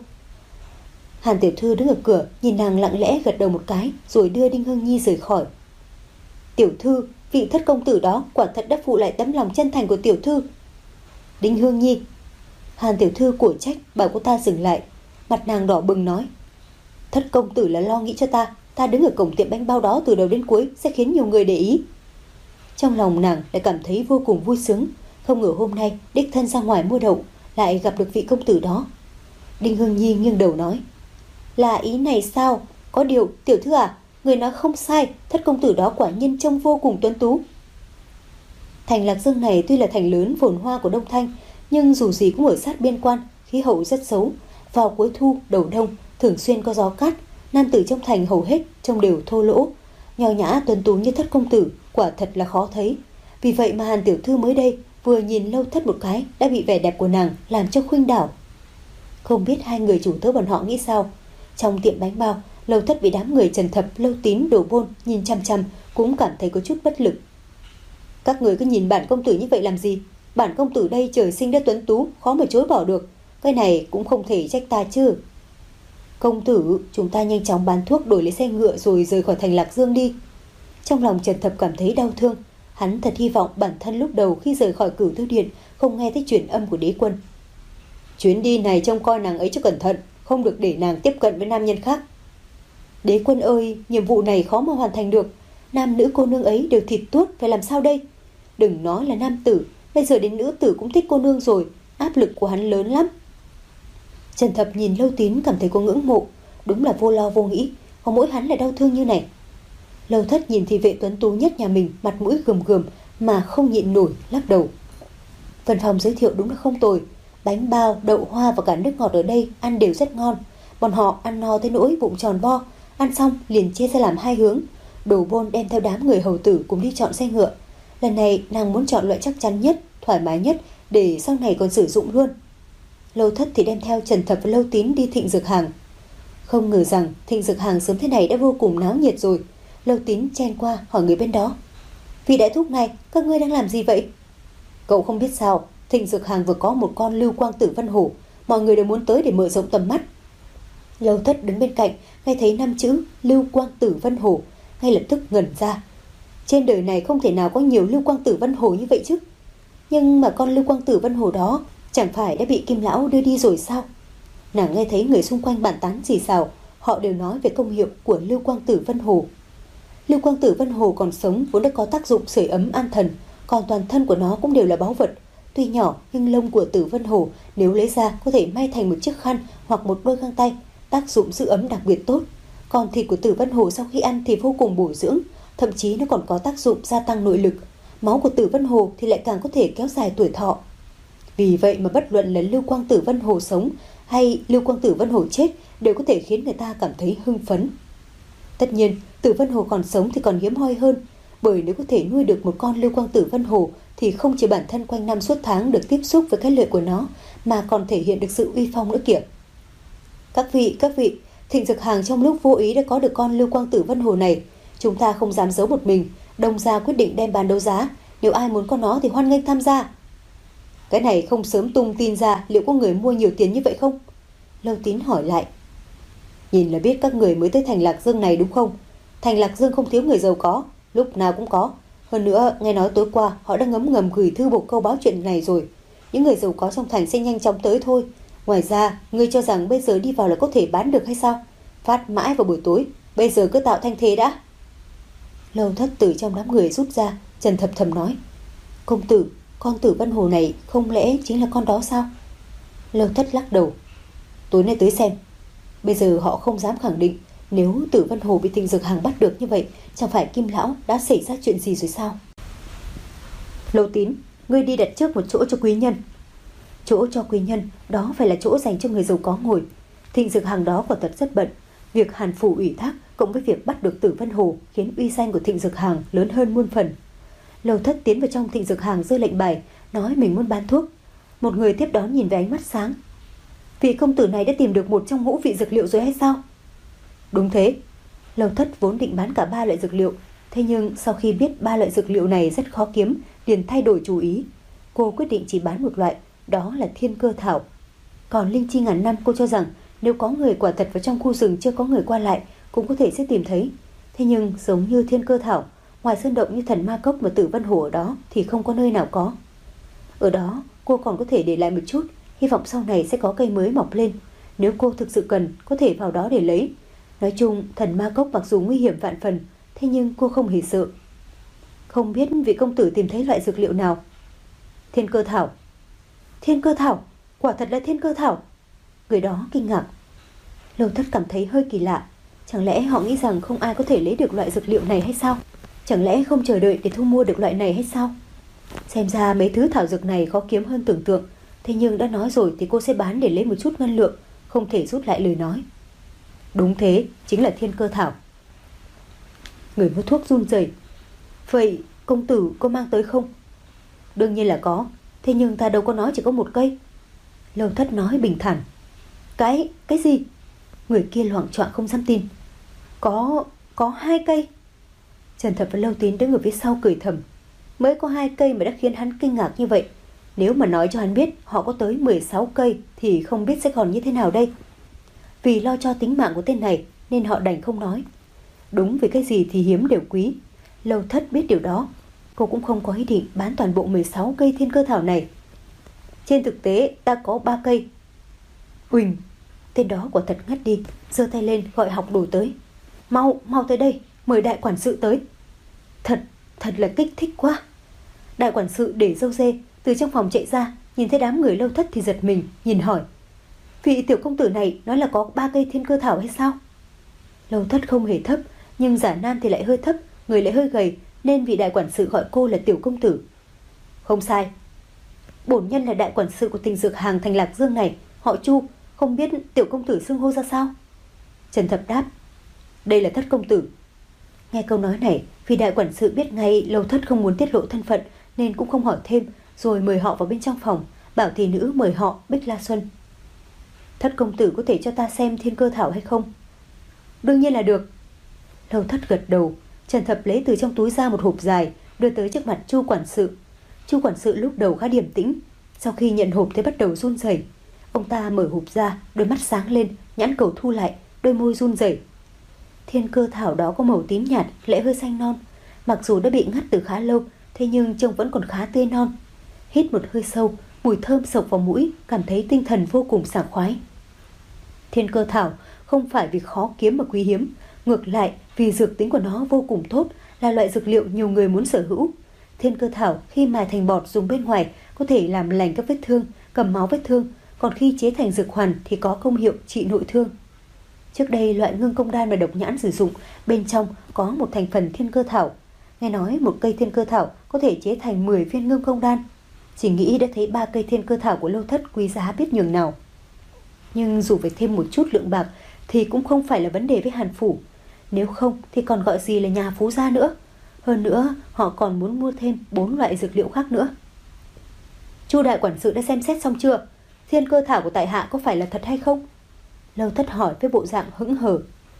[SPEAKER 1] Hàn tiểu thư đứng ở cửa nhìn nàng lặng lẽ gật đầu một cái rồi đưa Đinh Hương Nhi rời khỏi. Tiểu thư, vị Thất công tử đó quả thật đã phụ lại tấm lòng chân thành của tiểu thư. Đinh Hương Nhi. Hàn tiểu thư của trách bảo cô ta dừng lại. Mặt nàng đỏ bừng nói. Thất công tử là lo nghĩ cho ta, ta đứng ở cổng tiệm bánh bao đó từ đầu đến cuối sẽ khiến nhiều người để ý. Trong lòng nàng lại cảm thấy vô cùng vui sướng, không ngờ hôm nay đích thân ra ngoài mua đậu lại gặp được vị công tử đó. Đinh Hương Nhi nghiêng đầu nói. Là ý này sao? Có điều tiểu thư à, người nói không sai, Thất công tử đó quả nhiên trông vô cùng tuấn tú. Thành Lạc Dương này tuy là thành lớn phồn hoa của Đông Thanh, nhưng dù gì cũng ở sát biên quan, khí hậu rất xấu. Vào cuối thu, đầu đông, thường xuyên có gió cát, nam tử trong thành hầu hết trông đều thô lỗ. Nho nhã tuấn tú như Thất công tử quả thật là khó thấy. Vì vậy mà Hàn tiểu thư mới đây vừa nhìn Lâu Thất một cái đã bị vẻ đẹp của nàng làm cho khuynh đảo. Không biết hai người chủ tớ bọn họ nghĩ sao. Trong tiệm bánh bao, Lâu Thất bị đám người Trần Thập, Lâu Tín, Đồ Bôn nhìn chăm chăm cũng cảm thấy có chút bất lực. Các người cứ nhìn bản công tử như vậy làm gì? Bản công tử đây trời sinh đã tuấn tú, khó mà chối bỏ được. Cái này cũng không thể trách ta chứ. Công tử, chúng ta nhanh chóng bán thuốc đổi lấy xe ngựa rồi rời khỏi thành Lạc Dương đi. Trong lòng Trần Thập cảm thấy đau thương. Hắn thật hy vọng bản thân lúc đầu khi rời khỏi Cửu Tư Điện không nghe thấy truyền âm của đế quân. Chuyến đi này trông coi nàng ấy cho cẩn thận, không được để nàng tiếp cận với nam nhân khác. Đế quân ơi, nhiệm vụ này khó mà hoàn thành được. Nam nữ cô nương ấy đều thịt tuốt, phải làm sao đây? Đừng nói là nam tử, bây giờ đến nữ tử cũng thích cô nương rồi. Áp lực của hắn lớn lắm. Trần Thập nhìn Lâu Tín cảm thấy có ngưỡng mộ. Đúng là vô lo vô nghĩ, có mỗi hắn lại đau thương như này. Lâu Thất nhìn thị vệ tuấn tú nhất nhà mình, mặt mũi gườm gườm mà không nhịn nổi, lắc đầu. Văn phòng giới thiệu đúng là không tồi. Bánh bao, đậu hoa và cả nước ngọt ở đây ăn đều rất ngon. Bọn họ ăn no tới nỗi bụng tròn vo. Ăn xong liền chia ra làm hai hướng. Đồ Bôn đem theo đám người hầu tử cùng đi chọn xe ngựa. Lần này nàng muốn chọn loại chắc chắn nhất, thoải mái nhất, để sau này còn sử dụng luôn. Lâu Thất thì đem theo Trần Thập và Lâu Tín đi Thịnh Dược Hàng. Không ngờ rằng Thịnh Dược Hàng sớm thế này đã vô cùng náo nhiệt rồi. Lâu Tín chen qua hỏi người bên đó. Vị đại thúc này, các ngươi đang làm gì vậy? Cậu không biết sao, Thịnh Dược Hàng vừa có một con Lưu Quang Tử Vân Hổ, mọi người đều muốn tới để mở rộng tầm mắt. Lâu Thất đứng bên cạnh, nghe thấy năm chữ Lưu Quang Tử Vân Hổ, ngay lập tức ngẩn ra. Trên đời này không thể nào có nhiều Lưu Quang Tử Vân Hổ như vậy chứ. Nhưng mà con Lưu Quang Tử Vân Hổ đó chẳng phải đã bị Kim lão đưa đi rồi sao? Nàng nghe thấy người xung quanh bàn tán xì xào, họ đều nói về công hiệu của Lưu Quang Tử Vân Hổ. Lưu Quang Tử Vân Hổ còn sống vốn đã có tác dụng sưởi ấm an thần, còn toàn thân của nó cũng đều là báu vật. Tuy nhỏ nhưng lông của Tử Vân Hổ nếu lấy ra có thể may thành một chiếc khăn hoặc một đôi găng tay, tác dụng giữ ấm đặc biệt tốt. Còn thịt của Tử Vân Hổ sau khi ăn thì vô cùng bổ dưỡng, thậm chí nó còn có tác dụng gia tăng nội lực. Máu của Tử Vân Hổ thì lại càng có thể kéo dài tuổi thọ. Vì vậy mà bất luận là Lưu Quang Tử Vân Hổ sống hay Lưu Quang Tử Vân Hổ chết đều có thể khiến người ta cảm thấy hưng phấn. Tất nhiên, Tử Vân Hổ còn sống thì còn hiếm hoi hơn, bởi nếu có thể nuôi được một con Lưu Quang Tử Vân Hổ thì không chỉ bản thân quanh năm suốt tháng được tiếp xúc với cái lợi của nó, mà còn thể hiện được sự uy phong nữa kìa. Các vị, các vị, Thịnh Dược Hàng trong lúc vô ý đã có được con Lưu Quang Tử Vân Hổ này. Chúng ta không dám giấu một mình, Đông gia quyết định đem bán đấu giá. Nếu ai muốn có nó thì hoan nghênh tham gia. Cái này không sớm tung tin ra, liệu có người mua nhiều tiền như vậy không? Lâu Tín hỏi lại. Nhìn là biết các người mới tới thành Lạc Dương này đúng không? Thành Lạc Dương không thiếu người giàu có, lúc nào cũng có. Hơn nữa, nghe nói tối qua họ đã ngấm ngầm gửi thư bộc câu báo chuyện này rồi. Những người giàu có trong thành sẽ nhanh chóng tới thôi. Ngoài ra, ngươi cho rằng bây giờ đi vào là có thể bán được hay sao? Phát mãi vào buổi tối, bây giờ cứ tạo thanh thế đã. Lâu Thất từ trong đám người rút ra, Trần Thập thầm nói. Công tử, con Tử Vân Hổ này không lẽ chính là con đó sao? Lâu Thất lắc đầu. Tối nay tới xem. Bây giờ họ không dám khẳng định. Nếu Tử Vân Hổ bị Thịnh Dược Hàng bắt được như vậy, chẳng phải Kim lão đã xảy ra chuyện gì rồi sao? Lâu Tín, ngươi đi đặt trước một chỗ cho quý nhân. Chỗ cho quý nhân, đó phải là chỗ dành cho người giàu có ngồi. Thịnh Dược Hàng đó quả thật rất bận. Việc Hàn phủ ủy thác cộng với việc bắt được Tử Vân Hổ khiến uy danh của Thịnh Dược Hàng lớn hơn muôn phần. Lâu Thất tiến vào trong Thịnh Dược Hàng giơ lệnh bài, nói mình muốn bán thuốc. Một người tiếp đón nhìn với ánh mắt sáng. Vị công tử này đã tìm được một trong ngũ vị dược liệu rồi hay sao? Đúng thế. Lâu Thất vốn định bán cả ba loại dược liệu, thế nhưng sau khi biết ba loại dược liệu này rất khó kiếm, liền thay đổi chủ ý. Cô quyết định chỉ bán một loại, đó là Thiên Cơ Thảo. Còn linh chi ngàn năm cô cho rằng nếu có người quả thật vào trong khu rừng chưa có người qua lại cũng có thể sẽ tìm thấy. Thế nhưng giống như Thiên Cơ Thảo, ngoài sơn động như Thần Ma Cốc và Tử Vân Hổ ở đó thì không có nơi nào có. Ở đó cô còn có thể để lại một chút, hy vọng sau này sẽ có cây mới mọc lên. Nếu cô thực sự cần, có thể vào đó để lấy. Nói chung, Thần Ma Cốc mặc dù nguy hiểm vạn phần, thế nhưng cô không hề sợ. Không biết vị công tử tìm thấy loại dược liệu nào? Thiên Cơ Thảo. Thiên Cơ Thảo, quả thật là Thiên Cơ Thảo. Người đó kinh ngạc. Lâu Thất cảm thấy hơi kỳ lạ. Chẳng lẽ họ nghĩ rằng không ai có thể lấy được loại dược liệu này hay sao? Chẳng lẽ không chờ đợi để thu mua được loại này hay sao? Xem ra mấy thứ thảo dược này khó kiếm hơn tưởng tượng. Thế nhưng đã nói rồi thì cô sẽ bán để lấy một chút ngân lượng, không thể rút lại lời nói. Đúng thế, chính là thiên cơ thảo. Người mua thuốc run rẩy. Vậy công tử có mang tới không? Đương nhiên là có. Thế nhưng ta đâu có nói chỉ có một cây. Lâu Thất nói bình thản. Cái, cái gì? Người kia loạng choạng không dám tin. Có, có hai cây. Trần Thập và Lâu Tín đứng ở phía sau cười thầm. Mới có hai cây mà đã khiến hắn kinh ngạc như vậy. Nếu mà nói cho hắn biết họ có tới mười sáu cây thì không biết sẽ còn như thế nào đây. Vì lo cho tính mạng của tên này nên họ đành không nói. Đúng vì cái gì thì hiếm đều quý. Lâu Thất biết điều đó. Cô cũng không có ý định bán toàn bộ mười sáu cây thiên cơ thảo này. Trên thực tế ta có ba cây. Uỳnh, tên đó quả thật ngất đi, giơ tay lên gọi học đồ tới. Mau, mau tới đây, mời đại quản sự tới. Thật, thật là kích thích quá. Đại quản sự để râu dê từ trong phòng chạy ra, nhìn thấy đám người Lâu Thất thì giật mình, nhìn hỏi. Vị tiểu công tử này nói là có ba cây thiên cơ thảo hay sao? Lâu Thất không hề thấp, nhưng giả nam thì lại hơi thấp, người lại hơi gầy, nên vị đại quản sự gọi cô là tiểu công tử. Không sai. Bổn nhân là đại quản sự của tình dược hàng thành Lạc Dương này, họ Chu, không biết tiểu công tử xưng hô ra sao? Trần Thập đáp. Đây là Thất công tử. Nghe câu nói này, vì đại quản sự biết ngay Lâu Thất không muốn tiết lộ thân phận nên cũng không hỏi thêm, rồi mời họ vào bên trong phòng, bảo thị nữ mời họ Bích La Xuân. Thất công tử có thể cho ta xem thiên cơ thảo hay không? Đương nhiên là được. Lâu Thất gật đầu. Trần Thập lấy từ trong túi ra một hộp dài, đưa tới trước mặt Chu quản sự. Chu quản sự lúc đầu khá điềm tĩnh, sau khi nhận hộp thì bắt đầu run rẩy. Ông ta mở hộp ra, đôi mắt sáng lên, nhãn cầu thu lại, đôi môi run rẩy. Thiên cơ thảo đó có màu tím nhạt, lại hơi xanh non. Mặc dù đã bị ngắt từ khá lâu, thế nhưng trông vẫn còn khá tươi non. Hít một hơi sâu, mùi thơm sộc vào mũi, cảm thấy tinh thần vô cùng sảng khoái. Thiên cơ thảo không phải vì khó kiếm mà quý hiếm, ngược lại vì dược tính của nó vô cùng tốt, là loại dược liệu nhiều người muốn sở hữu. Thiên cơ thảo khi mài thành bọt dùng bên ngoài có thể làm lành các vết thương, cầm máu vết thương, còn khi chế thành dược hoàn thì có công hiệu trị nội thương. Trước đây loại ngưng công đan mà Độc Nhãn sử dụng bên trong có một thành phần thiên cơ thảo. Nghe nói một cây thiên cơ thảo có thể chế thành mười viên ngưng công đan. Chỉ nghĩ đã thấy ba cây thiên cơ thảo của Lâu Thất quý giá biết nhường nào. Nhưng dù phải thêm một chút lượng bạc thì cũng không phải là vấn đề với Hàn Phủ. Nếu không thì còn gọi gì là nhà phú gia nữa. Hơn nữa họ còn muốn mua thêm bốn loại dược liệu khác nữa. Chu đại quản sự đã xem xét xong chưa? Thiên cơ thảo của tại hạ có phải là thật hay không? Lâu Thất hỏi với bộ dạng hững hờ.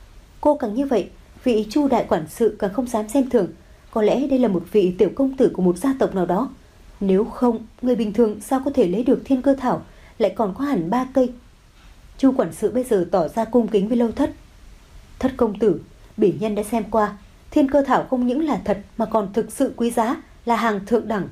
[SPEAKER 1] Cô càng như vậy, vị Chu đại quản sự càng không dám xem thường. Có lẽ đây là một vị tiểu công tử của một gia tộc nào đó. Nếu không, người bình thường sao có thể lấy được thiên cơ thảo, lại còn có hẳn ba cây. Chu quản sự bây giờ tỏ ra cung kính với Lâu Thất. Thất công tử, bỉ nhân đã xem qua, thiên cơ thảo không những là thật mà còn thực sự quý giá, là hàng thượng đẳng.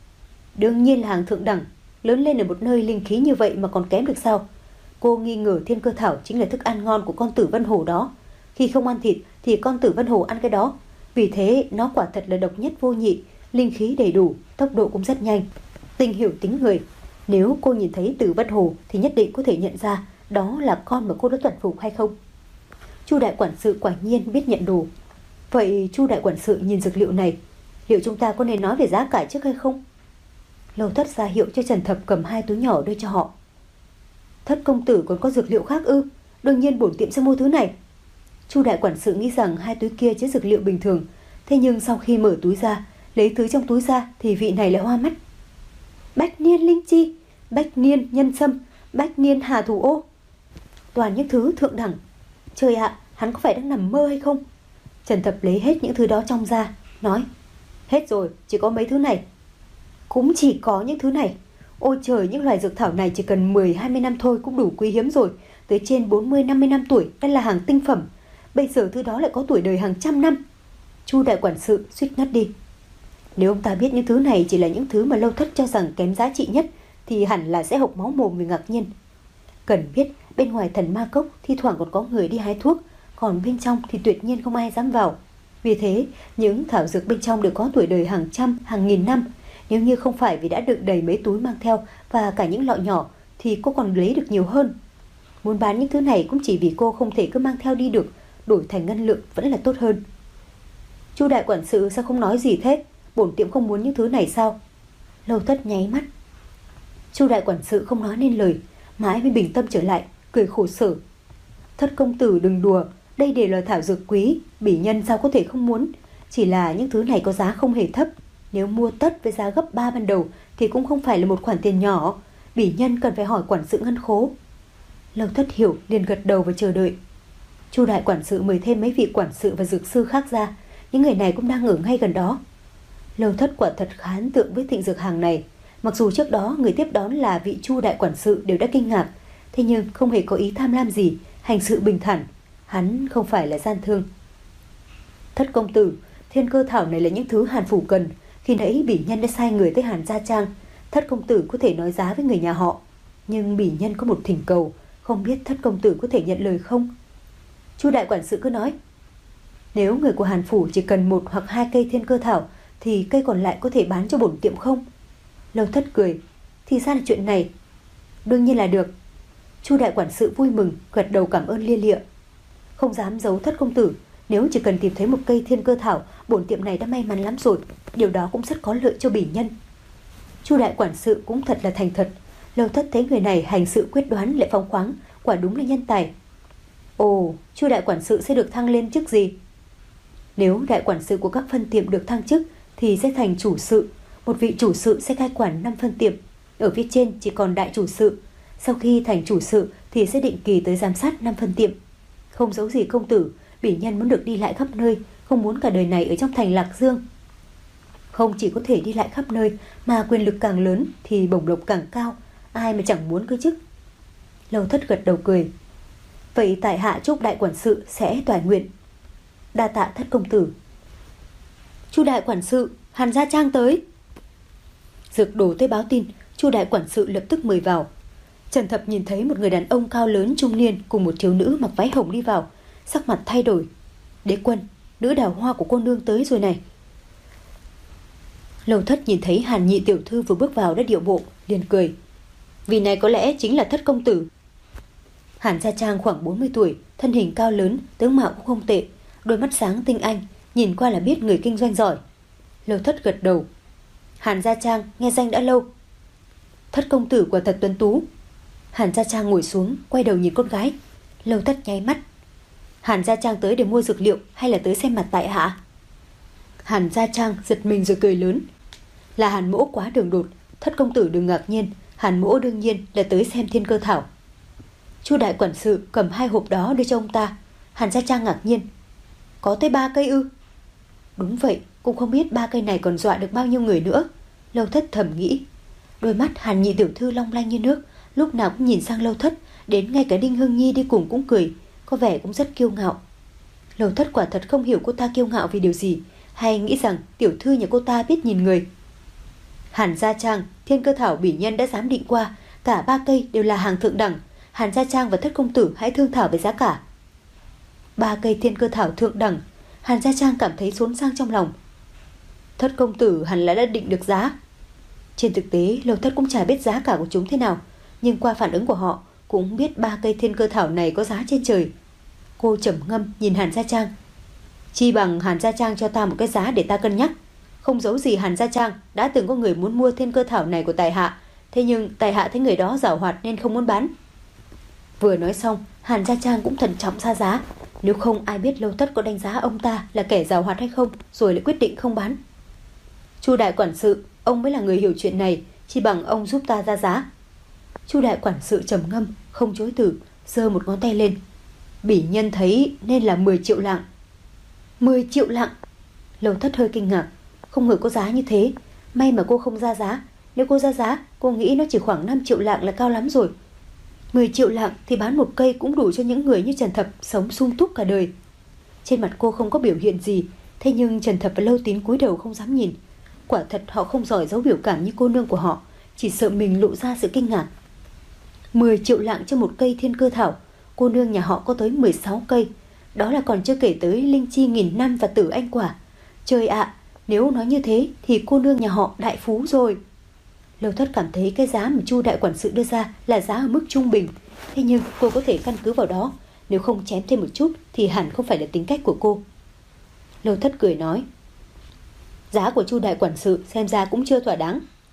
[SPEAKER 1] Đương nhiên là hàng thượng đẳng, lớn lên ở một nơi linh khí như vậy mà còn kém được sao? Cô nghi ngờ thiên cơ thảo chính là thức ăn ngon của con Tử Vân Hổ đó. Khi không ăn thịt thì con Tử Vân Hổ ăn cái đó. Vì thế nó quả thật là độc nhất vô nhị, linh khí đầy đủ, tốc độ cũng rất nhanh, tinh hiểu tính người. Nếu cô nhìn thấy Tử Vân Hổ thì nhất định có thể nhận ra đó là con mà cô đã thuần phục hay không. Chu đại quản sự quả nhiên biết nhận đồ. Vậy Chu đại quản sự nhìn dược liệu này, liệu chúng ta có nên nói về giá cả trước hay không? Lâu Thất ra hiệu cho Trần Thập cầm hai túi nhỏ đưa cho họ. Thất công tử còn có dược liệu khác ư? Đương nhiên bổn tiệm sẽ mua thứ này. Chu đại quản sự nghĩ rằng hai túi kia chứa dược liệu bình thường, thế nhưng sau khi mở túi ra, lấy thứ trong túi ra thì vị này lại hoa mắt. Bách niên linh chi, bách niên nhân sâm, bách niên hà thủ ô, toàn những thứ thượng đẳng. Trời ạ, hắn có phải đang nằm mơ hay không? Trần Thập lấy hết những thứ đó trong ra, nói. Hết rồi, chỉ có mấy thứ này. Cũng chỉ có những thứ này. Ôi trời, những loài dược thảo này chỉ cần mười hai mươi năm thôi cũng đủ quý hiếm rồi. Tới trên bốn mươi năm mươi năm tuổi đã là hàng tinh phẩm. Bây giờ thứ đó lại có tuổi đời hàng trăm năm. Chu đại quản sự suýt ngất đi. Nếu ông ta biết những thứ này chỉ là những thứ mà Lâu Thất cho rằng kém giá trị nhất thì hẳn là sẽ hộc máu mồm vì ngạc nhiên. Cần biết bên ngoài Thần Ma Cốc thi thoảng còn có người đi hái thuốc, còn bên trong thì tuyệt nhiên không ai dám vào. Vì thế những thảo dược bên trong đều có tuổi đời hàng trăm, hàng nghìn năm. Nếu như không phải vì đã đựng đầy mấy túi mang theo và cả những lọ nhỏ thì cô còn lấy được nhiều hơn. Muốn bán những thứ này cũng chỉ vì cô không thể cứ mang theo đi được, đổi thành ngân lượng vẫn là tốt hơn. Chu đại quản sự sao không nói gì thế? Bổn tiệm không muốn những thứ này sao? Lâu Thất nháy mắt. Chu đại quản sự không nói nên lời, mãi mới bình tâm trở lại, cười khổ sở. Thất công tử đừng đùa, đây đều là thảo dược quý, bỉ nhân sao có thể không muốn. Chỉ là những thứ này có giá không hề thấp, nếu mua tất với giá gấp ba ban đầu thì cũng không phải là một khoản tiền nhỏ. Bỉ nhân cần phải hỏi quản sự ngân khố. Lâu Thất hiểu, liền gật đầu và chờ đợi. Chu đại quản sự mời thêm mấy vị quản sự và dược sư khác ra, những người này cũng đang ở ngay gần đó. Lâu Thất quả thật khá ấn tượng với thịnh dược hàng này. Mặc dù trước đó người tiếp đón là vị Chu đại quản sự đều đã kinh ngạc, thế nhưng không hề có ý tham lam gì, hành sự bình thản. Hắn không phải là gian thương. Thất công tử, thiên cơ thảo này là những thứ Hàn phủ cần. Khi nãy bỉ nhân đã sai người tới Hàn Gia Trang, thất công tử có thể nói giá với người nhà họ. Nhưng bỉ nhân có một thỉnh cầu, không biết thất công tử có thể nhận lời không? Chu đại quản sự cứ nói, nếu người của Hàn phủ chỉ cần một hoặc hai cây thiên cơ thảo thì cây còn lại có thể bán cho bổn tiệm không? Lâu Thất cười, thì ra là chuyện này. Đương nhiên là được. Chu đại quản sự vui mừng, gật đầu cảm ơn lia lịa. Không dám giấu thất công tử, nếu chỉ cần tìm thấy một cây thiên cơ thảo, bổn tiệm này đã may mắn lắm rồi. Điều đó cũng rất có lợi cho bỉ nhân. Chu đại quản sự cũng thật là thành thật. Lâu Thất thấy người này hành sự quyết đoán lại phóng khoáng, quả đúng là nhân tài. Ồ, Chu đại quản sự sẽ được thăng lên chức gì? Nếu đại quản sự của các phân tiệm được thăng chức thì sẽ thành chủ sự. Một vị chủ sự sẽ cai quản năm phân tiệm. Ở phía trên chỉ còn đại chủ sự. Sau khi thành chủ sự thì sẽ định kỳ tới giám sát năm phân tiệm. Không giấu gì công tử, bỉ nhân muốn được đi lại khắp nơi, không muốn cả đời này ở trong thành Lạc Dương. Không chỉ có thể đi lại khắp nơi, mà quyền lực càng lớn thì bổng lộc càng cao. Ai mà chẳng muốn cơ chứ? Lâu Thất gật đầu cười. Vậy tại hạ chúc đại quản sự sẽ toại nguyện. Đa tạ thất công tử. Chu đại quản sự, Hàn Gia Trang tới. Dược đồ tới báo tin, Chu đại quản sự lập tức mời vào. Trần Thập nhìn thấy một người đàn ông cao lớn trung niên cùng một thiếu nữ mặc váy hồng đi vào, sắc mặt thay đổi. Đế quân, nữ đào hoa của cô nương tới rồi này. Lâu Thất nhìn thấy Hàn nhị tiểu thư vừa bước vào đã điệu bộ, liền cười. Vì này có lẽ chính là thất công tử. Hàn Gia Trang khoảng bốn mươi tuổi, thân hình cao lớn, tướng mạo cũng không tệ, đôi mắt sáng tinh anh, nhìn qua là biết người kinh doanh giỏi. Lâu Thất gật đầu. Hàn Gia Trang nghe danh đã lâu. Thất công tử quả thật tuấn tú. Hàn Gia Trang ngồi xuống, quay đầu nhìn con gái. Lâu Thất nháy mắt. Hàn Gia Trang tới để mua dược liệu hay là tới xem mặt tại hạ? Hàn Gia Trang giật mình rồi cười lớn. Là Hàn mỗ quá đường đột, thất công tử đừng ngạc nhiên, Hàn mỗ đương nhiên là tới xem thiên cơ thảo. Chu đại quản sự cầm hai hộp đó đưa cho ông ta. Hàn Gia Trang ngạc nhiên. Có tới ba cây ư? Đúng vậy, cũng không biết ba cây này còn dọa được bao nhiêu người nữa. Lâu Thất thầm nghĩ. Đôi mắt Hàn nhị tiểu thư long lanh như nước, lúc nào cũng nhìn sang Lâu Thất, đến ngay cả Đinh Hương Nhi đi cùng cũng cười, có vẻ cũng rất kiêu ngạo. Lâu Thất quả thật không hiểu cô ta kiêu ngạo vì điều gì, hay nghĩ rằng tiểu thư nhà cô ta biết nhìn người. Hàn Gia Trang, thiên cơ thảo bỉ nhân đã giám định qua, cả ba cây đều là hàng thượng đẳng. Hàn Gia Trang và thất công tử hãy thương thảo về giá cả. Ba cây thiên cơ thảo thượng đẳng. Hàn Gia Trang cảm thấy xốn sang trong lòng. Thất công tử hẳn là đã định được giá. Trên thực tế Lâu Thất cũng chả biết giá cả của chúng thế nào, nhưng qua phản ứng của họ cũng biết ba cây thiên cơ thảo này có giá trên trời. Cô trầm ngâm nhìn Hàn Gia Trang. Chi bằng Hàn Gia Trang cho ta một cái giá để ta cân nhắc. Không giấu gì Hàn Gia Trang, đã từng có người muốn mua thiên cơ thảo này của tài hạ, thế nhưng tài hạ thấy người đó giảo hoạt nên không muốn bán. Vừa nói xong, Hàn Gia Trang cũng thận trọng ra giá. Nếu không ai biết Lâu Thất có đánh giá ông ta là kẻ giàu hoạt hay không, rồi lại quyết định không bán. Chu đại quản sự, ông mới là người hiểu chuyện này, chỉ bằng ông giúp ta ra giá. Chu đại quản sự trầm ngâm, không chối từ, giơ một ngón tay lên. Bỉ nhân thấy nên là mười triệu lạng. mười triệu lạng? Lâu Thất hơi kinh ngạc, không ngờ có giá như thế. May mà cô không ra giá, nếu cô ra giá, cô nghĩ nó chỉ khoảng năm triệu lạng là cao lắm rồi. mười triệu lạng thì bán một cây cũng đủ cho những người như Trần Thập sống sung túc cả đời. Trên mặt cô không có biểu hiện gì, thế nhưng Trần Thập và Lâu Tín cúi đầu không dám nhìn. Quả thật họ không giỏi giấu biểu cảm như cô nương của họ, chỉ sợ mình lộ ra sự kinh ngạc. mười triệu lạng cho một cây thiên cơ thảo, cô nương nhà họ có tới mười sáu cây. Đó là còn chưa kể tới linh chi nghìn năm và tử anh quả. Trời ạ, nếu nói như thế thì cô nương nhà họ đại phú rồi. Lâu Thất cảm thấy cái giá mà Chu đại quản sự đưa ra là giá ở mức trung bình, thế nhưng cô có thể căn cứ vào đó, nếu không chém thêm một chút thì hẳn không phải là tính cách của cô. Lâu Thất cười nói. Giá của Chu đại quản sự xem ra cũng chưa thỏa đáng.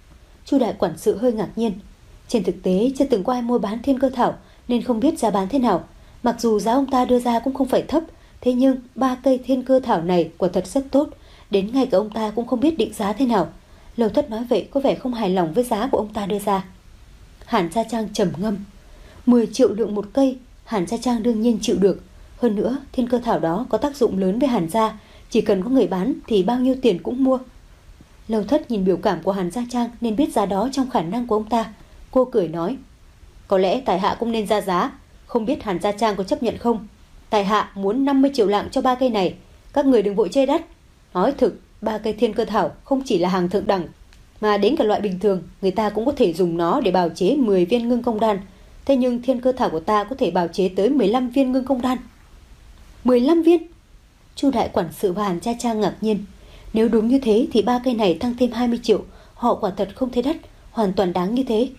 [SPEAKER 1] Chu đại quản sự hơi ngạc nhiên. Trên thực tế chưa từng có ai mua bán thiên cơ thảo nên không biết giá bán thế nào. Mặc dù giá ông ta đưa ra cũng không phải thấp, thế nhưng ba cây thiên cơ thảo này quả thật rất tốt, đến ngay cả ông ta cũng không biết định giá thế nào. Lầu Thất nói vậy có vẻ không hài lòng với giá của ông ta đưa ra. Hàn Gia Trang trầm ngâm. mười triệu lượng một cây, Hàn Gia Trang đương nhiên chịu được. Hơn nữa thiên cơ thảo đó có tác dụng lớn với Hàn Gia, chỉ cần có người bán thì bao nhiêu tiền cũng mua. Lầu Thất nhìn biểu cảm của Hàn Gia Trang nên biết giá đó trong khả năng của ông ta. Cô cười nói, có lẽ tài hạ cũng nên ra giá, không biết Hàn Gia Trang có chấp nhận không? Tài hạ muốn năm mươi triệu lạng cho ba cây này, các người đừng vội chê đắt. Nói thực, ba cây thiên cơ thảo không chỉ là hàng thượng đẳng, mà đến cả loại bình thường người ta cũng có thể dùng nó để bào chế mười viên ngưng công đan. Thế nhưng thiên cơ thảo của ta có thể bào chế tới mười lăm viên ngưng công đan. mười lăm viên? Chu đại quản sự và Hàn Gia Trang ngạc nhiên. Nếu đúng như thế thì ba cây này tăng thêm hai mươi triệu, họ quả thật không thấy đắt, hoàn toàn đáng như thế.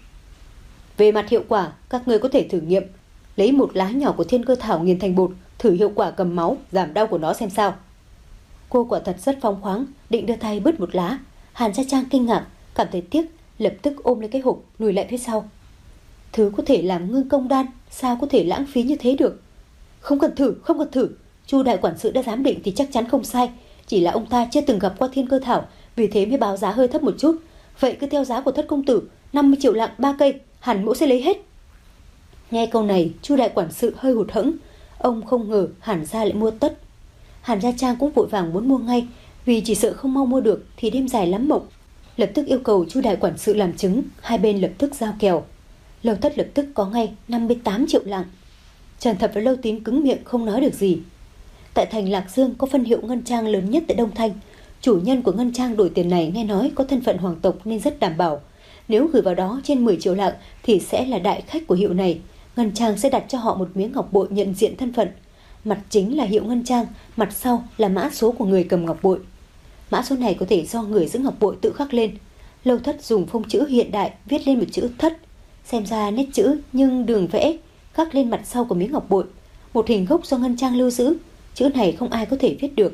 [SPEAKER 1] Về mặt hiệu quả, các người có thể thử nghiệm, lấy một lá nhỏ của thiên cơ thảo nghiền thành bột, thử hiệu quả cầm máu, giảm đau của nó xem sao. Cô quả thật rất phóng khoáng, định đưa tay bứt một lá. Hàn Gia Trang kinh ngạc, cảm thấy tiếc, lập tức ôm lấy cái hộp lùi lại phía sau. Thứ có thể làm ngưng công đan, sao có thể lãng phí như thế được? Không cần thử, không cần thử. Chu đại quản sự đã giám định thì chắc chắn không sai, chỉ là ông ta chưa từng gặp qua thiên cơ thảo, vì thế mới báo giá hơi thấp một chút. Vậy cứ theo giá của Thất công tử, năm mươi triệu lạng ba cây, hẳn mỗ sẽ lấy hết. Nghe câu này, Chu đại quản sự hơi hụt hẫng, ông không ngờ Hàn Gia lại mua tất. Hàn Gia Trang cũng vội vàng muốn mua ngay, vì chỉ sợ không mau mua được thì đêm dài lắm mộng. Lập tức yêu cầu Chu đại quản sự làm chứng, hai bên lập tức giao kèo. Lầu Thất lập tức có ngay năm mươi tám triệu lạng. Trần Thập và Lâu Tín cứng miệng không nói được gì. Tại thành Lạc Dương có phân hiệu ngân trang lớn nhất tại Đông Thanh. Chủ nhân của ngân trang đổi tiền này nghe nói có thân phận hoàng tộc nên rất đảm bảo. Nếu gửi vào đó trên mười triệu lạng thì sẽ là đại khách của hiệu này. Ngân trang sẽ đặt cho họ một miếng ngọc bội nhận diện thân phận. Mặt chính là hiệu ngân trang, mặt sau là mã số của người cầm ngọc bội. Mã số này có thể do người giữ ngọc bội tự khắc lên. Lâu Thất dùng phông chữ hiện đại viết lên một chữ Thất. Xem ra nét chữ nhưng đường vẽ khắc lên mặt sau của miếng ngọc bội, một hình gốc do ngân trang lưu giữ. Chữ này không ai có thể viết được.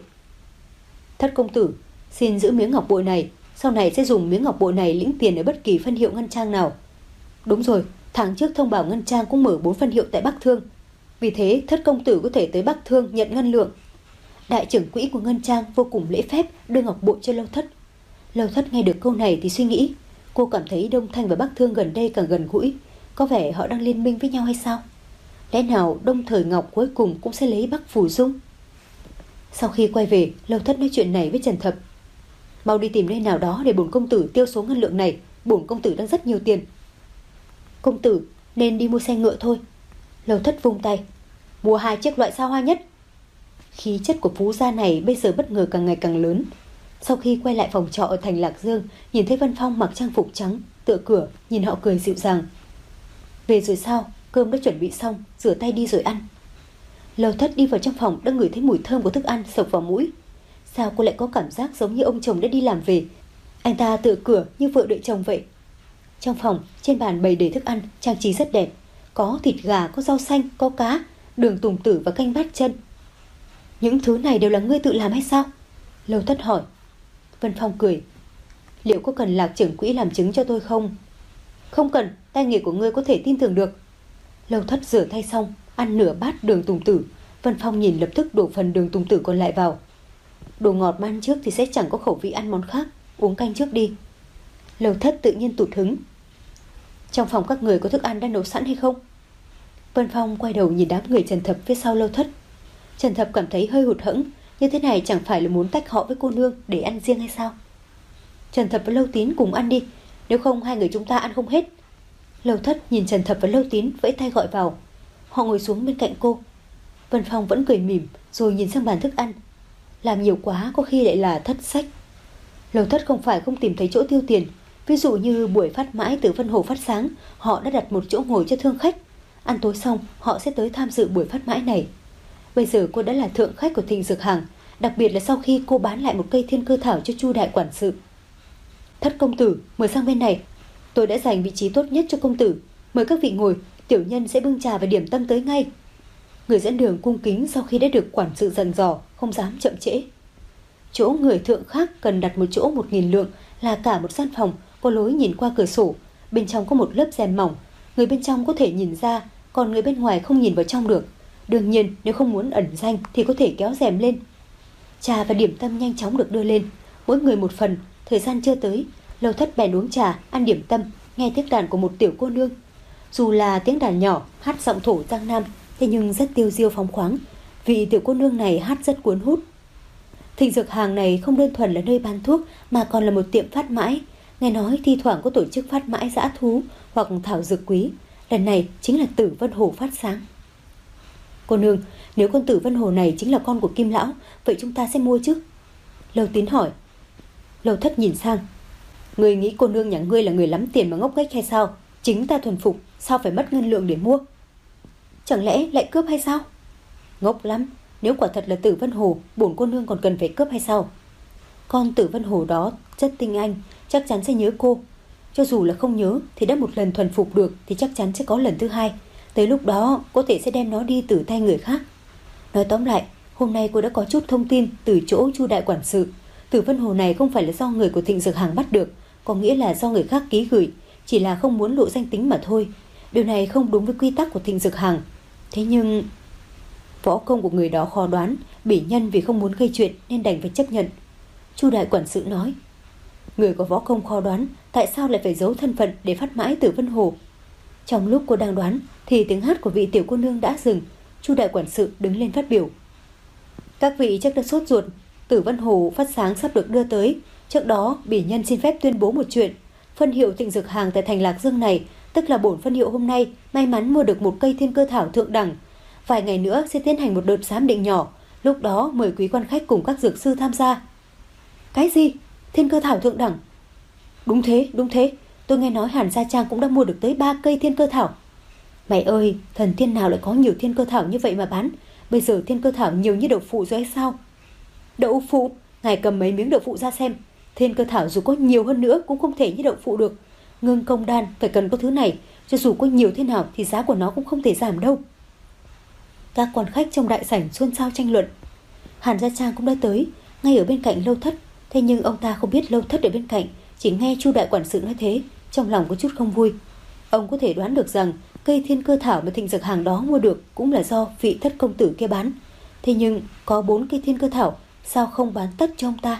[SPEAKER 1] Thất công tử, xin giữ miếng ngọc bội này, sau này sẽ dùng miếng ngọc bội này lĩnh tiền ở bất kỳ phân hiệu ngân trang nào. Đúng rồi, tháng trước thông báo ngân trang cũng mở bốn phân hiệu tại Bắc Thương, vì thế Thất công tử có thể tới Bắc Thương nhận ngân lượng. Đại trưởng quỹ của ngân trang vô cùng lễ phép đưa ngọc bội cho Lâu Thất. Lâu Thất nghe được câu này thì suy nghĩ, cô cảm thấy Đông Thanh và Bắc Thương gần đây càng gần gũi, có vẻ họ đang liên minh với nhau hay sao? Lẽ nào Đông Thời Ngọc cuối cùng cũng sẽ lấy Bắc Phủ Dung? Sau khi quay về, Lâu Thất nói chuyện này với Trần Thập. Mau đi tìm nơi nào đó để bổn công tử tiêu số ngân lượng này, bổn công tử đang rất nhiều tiền. Công tử nên đi mua xe ngựa thôi. Lâu Thất vung tay, mua hai chiếc loại xa hoa nhất. Khí chất của phú gia này bây giờ bất ngờ càng ngày càng lớn. Sau khi quay lại phòng trọ ở thành Lạc Dương, nhìn thấy Vân Phong mặc trang phục trắng tựa cửa, nhìn họ cười dịu dàng. Về rồi sao? Cơm đã chuẩn bị xong, rửa tay đi rồi ăn. Lâu Thất đi vào trong phòng đã ngửi thấy mùi thơm của thức ăn sộc vào mũi. Sao cô lại có cảm giác giống như ông chồng đã đi làm về? Anh ta tựa cửa như vợ đợi chồng vậy. Trong phòng, trên bàn bày đầy thức ăn, trang trí rất đẹp. Có thịt gà, có rau xanh, có cá, đường tùng tử và canh bát chân. Những thứ này đều là ngươi tự làm hay sao? Lâu Thất hỏi. Vân Phong cười. Liệu có cần Lạc trưởng quỹ làm chứng cho tôi không? Không cần, tay nghề của ngươi có thể tin tưởng được. Lâu Thất rửa tay xong, ăn nửa bát đường tùng tử. Vân Phong nhìn lập tức đổ phần đường tùng tử còn lại vào. Đồ ngọt mà ăn trước thì sẽ chẳng có khẩu vị ăn món khác, uống canh trước đi. Lâu Thất tự nhiên tụt hứng. Trong phòng các người có thức ăn đã nấu sẵn hay không? Vân Phong quay đầu nhìn đám người Trần Thập phía sau Lâu Thất. Trần Thập cảm thấy hơi hụt hẫng, như thế này chẳng phải là muốn tách họ với cô nương để ăn riêng hay sao? Trần Thập và Lâu Tín cùng ăn đi, nếu không hai người chúng ta ăn không hết. Lâu Thất nhìn Trần Thập và Lâu Tín vẫy tay gọi vào. Họ ngồi xuống bên cạnh cô. Vân Phong vẫn cười mỉm rồi nhìn sang bàn thức ăn. Làm nhiều quá có khi lại là thất sách. Lâu Thất không phải không tìm thấy chỗ tiêu tiền. Ví dụ như buổi phát mãi từ Vân Hồ phát sáng, họ đã đặt một chỗ ngồi cho thương khách. Ăn tối xong họ sẽ tới tham dự buổi phát mãi này. Bây giờ cô đã là thượng khách của Thịnh Dược Hàng, đặc biệt là sau khi cô bán lại một cây thiên cơ thảo cho Chu đại quản sự. Thất công tử, mời sang bên này. Tôi đã dành vị trí tốt nhất cho công tử. Mời các vị ngồi, tiểu nhân sẽ bưng trà và điểm tâm tới ngay. Người dẫn đường cung kính sau khi đã được quản sự dặn dò, không dám chậm trễ. Chỗ người thượng khác cần đặt một chỗ một nghìn lượng là cả một gian phòng, có lối nhìn qua cửa sổ, bên trong có một lớp rèm mỏng, người bên trong có thể nhìn ra, còn người bên ngoài không nhìn vào trong được. Đương nhiên, nếu không muốn ẩn danh thì có thể kéo rèm lên. Trà và điểm tâm nhanh chóng được đưa lên, mỗi người một phần. Thời gian chưa tới, Lâu Thất bèn uống trà, ăn điểm tâm, nghe tiếng đàn của một tiểu cô nương. Dù là tiếng đàn nhỏ, hát giọng thổ Giang Nam, thế nhưng rất tiêu diêu phóng khoáng. Vị tiểu cô nương này hát rất cuốn hút. Thịnh Dược Hàng này không đơn thuần là nơi bán thuốc mà còn là một tiệm phát mãi. Nghe nói thi thoảng có tổ chức phát mãi dã thú hoặc thảo dược quý. Lần này chính là Tử Vân Hồ phát sáng. Cô nương, nếu con Tử Vân Hồ này chính là con của Kim lão, vậy chúng ta sẽ mua chứ? Lâu Tín hỏi. Lâu Thất nhìn sang. Ngươi nghĩ cô nương nhà ngươi là người lắm tiền mà ngốc nghếch hay sao? Chính ta thuần phục, sao phải mất ngân lượng để mua? Chẳng lẽ lại cướp hay sao? Ngốc lắm, nếu quả thật là Tử Vân Hồ, bổn cô nương còn cần phải cướp hay sao? Con Tử Vân Hồ đó rất tinh anh, chắc chắn sẽ nhớ cô. Cho dù là không nhớ thì đã một lần thuần phục được thì chắc chắn sẽ có lần thứ hai. Tới lúc đó có thể sẽ đem nó đi từ tay người khác. Nói tóm lại, hôm nay cô đã có chút thông tin từ chỗ Chu đại quản sự. Tử Vân Hồ này không phải là do người của Thịnh Dược Hàng bắt được, có nghĩa là do người khác ký gửi, chỉ là không muốn lộ danh tính mà thôi. Điều này không đúng với quy tắc của Thịnh Dược Hàng. Thế nhưng võ công của người đó khó đoán, bỉ nhân vì không muốn gây chuyện nên đành phải chấp nhận. Chu đại quản sự nói. Người có võ công khó đoán, tại sao lại phải giấu thân phận để phát mãi Tử Vân Hồ? Trong lúc cô đang đoán thì tiếng hát của vị tiểu cô nương đã dừng. Chu đại quản sự đứng lên phát biểu. Các vị chắc đã sốt ruột, Tử Vân Hồ phát sáng sắp được đưa tới. Trước đó bỉ nhân xin phép tuyên bố một chuyện. Phân hiệu Thịnh Dược Hàng tại thành Lạc Dương này, tức là bổn phân hiệu hôm nay, may mắn mua được một cây thiên cơ thảo thượng đẳng. Vài ngày nữa sẽ tiến hành một đợt giám định nhỏ, lúc đó mời quý quan khách cùng các dược sư tham gia. Cái gì? Thiên cơ thảo thượng đẳng? Đúng thế, đúng thế. Tôi nghe nói Hàn Gia Trang cũng đã mua được tới ba cây thiên cơ thảo. Mày ơi, thần tiên nào lại có nhiều thiên cơ thảo như vậy mà bán? Bây giờ thiên cơ thảo nhiều như đậu phụ rồi hay sao? Đậu phụ? Ngài cầm mấy miếng đậu phụ ra xem. Thiên cơ thảo dù có nhiều hơn nữa cũng không thể như đậu phụ được. Ngưng công đan phải cần có thứ này, cho dù có nhiều thế nào thì giá của nó cũng không thể giảm đâu. Các quan khách trong đại sảnh xôn xao tranh luận. Hàn Gia Trang cũng đã tới, ngay ở bên cạnh Lâu Thất. Thế nhưng ông ta không biết Lâu Thất ở bên cạnh, chỉ nghe Chu đại quản sự nói thế, trong lòng có chút không vui. Ông có thể đoán được rằng cây thiên cơ thảo mà Thịnh Dược Hàng đó mua được cũng là do vị Thất công tử kia bán. Thế nhưng có bốn cây thiên cơ thảo, sao không bán tất cho ông ta?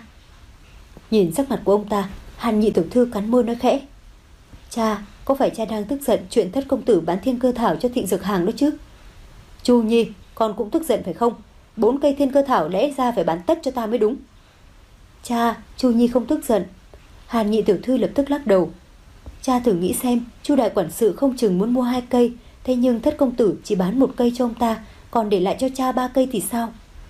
[SPEAKER 1] Nhìn sắc mặt của ông ta, Hàn nhị tiểu thư cắn môi nói khẽ. Cha, có phải cha đang tức giận chuyện Thất công tử bán thiên cơ thảo cho Thịnh Dược Hàng đó chứ? Chu Nhi, con cũng tức giận phải không? Bốn cây thiên cơ thảo lẽ ra phải bán tất cho ta mới đúng. Cha, Chu Nhi không tức giận. Hàn nhị tiểu thư lập tức lắc đầu. Cha thử nghĩ xem, Chu đại quản sự không chừng muốn mua hai cây, thế nhưng Thất công tử chỉ bán một cây cho ông ta, còn để lại cho cha ba cây thì sao?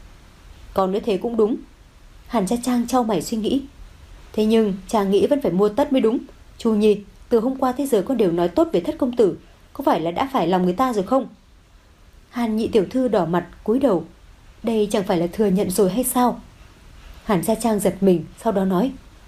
[SPEAKER 1] Còn nếu thế cũng đúng. Hàn Gia Trang chau mày suy nghĩ. Thế nhưng cha nghĩ vẫn phải mua tất mới đúng. Chu Nhi, từ hôm qua tới giờ con đều nói tốt về Thất công tử, có phải là đã phải lòng người ta rồi không? Hàn nhị tiểu thư đỏ mặt cúi đầu. Đây chẳng phải là thừa nhận rồi hay sao? Hàn Gia Trang giật mình, sau đó nói.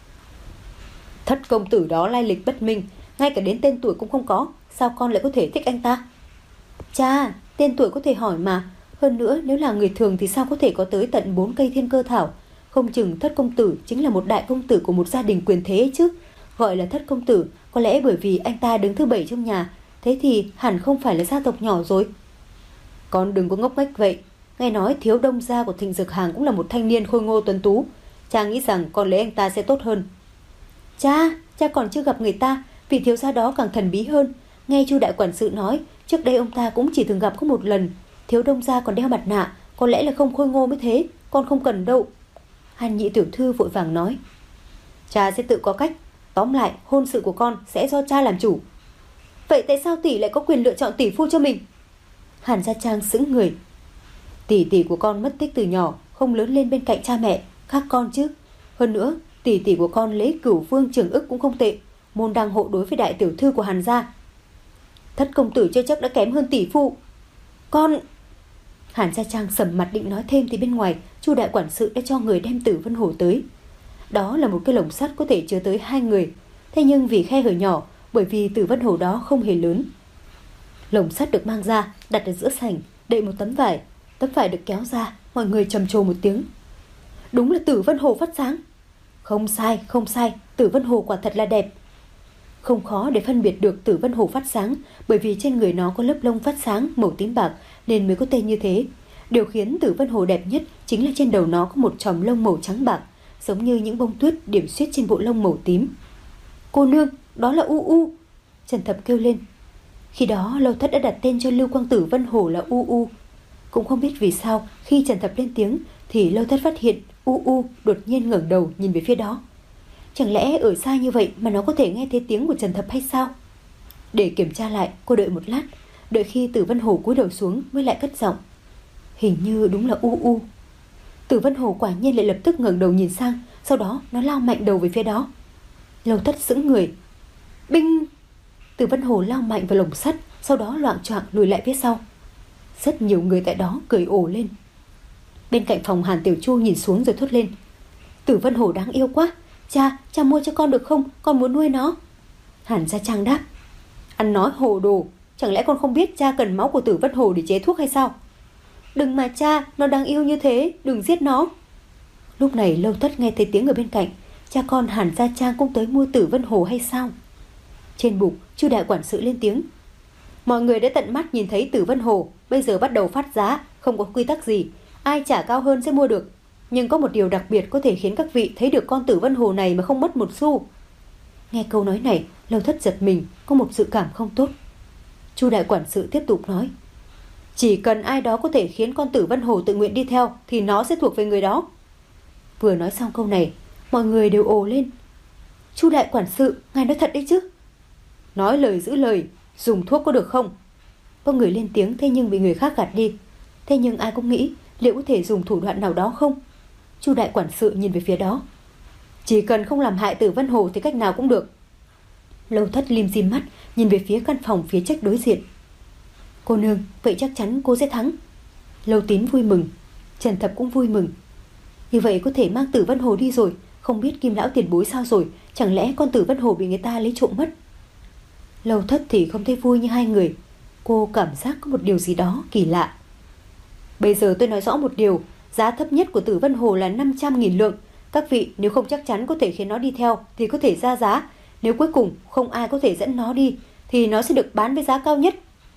[SPEAKER 1] Thất công tử đó lai lịch bất minh, ngay cả đến tên tuổi cũng không có, sao con lại có thể thích anh ta? Cha, tên tuổi có thể hỏi mà. Hơn nữa nếu là người thường thì sao có thể có tới tận bốn cây thiên cơ thảo? Không chừng Thất công tử chính là một đại công tử của một gia đình quyền thế ấy chứ. Gọi là Thất công tử có lẽ bởi vì anh ta đứng thứ bảy trong nhà, thế thì hẳn không phải là gia tộc nhỏ rồi. Con đừng có ngốc nghếch vậy. Nghe nói thiếu đông gia của Thịnh Dược Hàng cũng là một thanh niên khôi ngô tuấn tú. Cha nghĩ rằng con lấy anh ta sẽ tốt hơn. Cha, cha còn chưa gặp người ta, vị thiếu gia đó càng thần bí hơn. Nghe Chu đại quản sự nói, trước đây ông ta cũng chỉ từng gặp có một lần. Thiếu đông gia còn đeo mặt nạ, có lẽ là không khôi ngô mới thế. Con không cần đâu. Hàn nhị tiểu thư vội vàng nói. Cha sẽ tự có cách. Tóm lại, hôn sự của con sẽ do cha làm chủ. Vậy tại sao tỷ lại có quyền lựa chọn tỷ phu cho mình? Hàn Gia Trang sững người. Tỷ tỷ của con mất tích từ nhỏ, không lớn lên bên cạnh cha mẹ, khác con chứ. Hơn nữa, tỷ tỷ của con lấy Cửu Vương Trường Ức cũng không tệ, môn đăng hộ đối với đại tiểu thư của Hàn gia. Thất công tử chưa chắc đã kém hơn tỷ phu. Con... Hàn Gia Trang sầm mặt định nói thêm thì bên ngoài Chu đại quản sự đã cho người đem Tử Vân Hồ tới. Đó là một cái lồng sắt có thể chứa tới hai người. Thế nhưng vì khe hở nhỏ, bởi vì Tử Vân Hồ đó không hề lớn. Lồng sắt được mang ra, đặt ở giữa sảnh, đậy một tấm vải. Tấm vải được kéo ra, mọi người trầm trồ một tiếng. Đúng là Tử Vân Hồ phát sáng. Không sai, không sai, Tử Vân Hồ quả thật là đẹp. Không khó để phân biệt được Tử Vân Hồ phát sáng, bởi vì trên người nó có lớp lông phát sáng màu tím bạc nên mới có tên như thế. Điều khiến Tử Vân Hồ đẹp nhất chính là trên đầu nó có một chòm lông màu trắng bạc, giống như những bông tuyết điểm xuyết trên bộ lông màu tím. Cô nương, đó là U U! Trần Thập kêu lên. Khi đó Lâu Thất đã đặt tên cho Lưu Quang Tử Vân Hồ là U U. Cũng không biết vì sao khi Trần Thập lên tiếng thì Lâu Thất phát hiện U U đột nhiên ngẩng đầu nhìn về phía đó. Chẳng lẽ ở xa như vậy mà nó có thể nghe thấy tiếng của Trần Thập hay sao? Để kiểm tra lại, cô đợi một lát, đợi khi Tử Vân Hồ cúi đầu xuống mới lại cất giọng. Hình như đúng là U U. Tử Vân Hồ quả nhiên lại lập tức ngẩng đầu nhìn sang, sau đó nó lao mạnh đầu về phía đó. Lâu Thất sững người. Binh! Tử Vân Hồ lao mạnh vào lồng sắt, sau đó loạng choạng lùi lại phía sau. Rất nhiều người tại đó cười ồ lên. Bên cạnh phòng Hàn Tiểu Chu nhìn xuống rồi thốt lên. Tử Vân Hồ đáng yêu quá. Cha, cha mua cho con được không? Con muốn nuôi nó. Hàn Gia Trang đáp. Ăn nói hồ đồ. Chẳng lẽ con không biết cha cần máu của Tử Vân Hồ để chế thuốc hay sao? Đừng mà cha, nó đáng yêu như thế, đừng giết nó. Lúc này Lâu Thất nghe thấy tiếng ở bên cạnh. Cha con Hàn Gia Trang cũng tới mua Tử Vân Hồ hay sao? Trên bục, Chu đại quản sự lên tiếng. Mọi người đã tận mắt nhìn thấy Tử Vân Hồ, bây giờ bắt đầu phát giá, không có quy tắc gì, ai trả cao hơn sẽ mua được. Nhưng có một điều đặc biệt có thể khiến các vị thấy được con Tử Vân Hồ này mà không mất một xu. Nghe câu nói này, Lâu Thất giật mình, có một dự cảm không tốt. Chu đại quản sự tiếp tục nói. Chỉ cần ai đó có thể khiến con Tử Vân Hồ tự nguyện đi theo thì nó sẽ thuộc về người đó. Vừa nói xong câu này, mọi người đều ồ lên. Chu đại quản sự, ngài nói thật đấy chứ? Nói lời giữ lời, dùng thuốc có được không? Có người lên tiếng, thế nhưng bị người khác gạt đi. Thế nhưng ai cũng nghĩ liệu có thể dùng thủ đoạn nào đó không? Chu đại quản sự nhìn về phía đó. Chỉ cần không làm hại Tử Vân Hồ thì cách nào cũng được. Lâu Thất lim dim mắt nhìn về phía căn phòng phía trách đối diện. Cô nương, vậy chắc chắn cô sẽ thắng. Lâu Tín vui mừng, Trần Thập cũng vui mừng. Như vậy có thể mang Tử Vân Hồ đi rồi. Không biết Kim lão tiền bối sao rồi, chẳng lẽ con Tử Vân Hồ bị người ta lấy trộm mất? Lâu Thất thì không thấy vui như hai người. Cô cảm giác có một điều gì đó kỳ lạ. Bây giờ tôi nói rõ một điều, giá thấp nhất của Tử Vân Hồ là năm trăm nghìn lượng. Các vị nếu không chắc chắn có thể khiến nó đi theo thì có thể ra giá. Nếu cuối cùng không ai có thể dẫn nó đi thì nó sẽ được bán với giá cao nhất.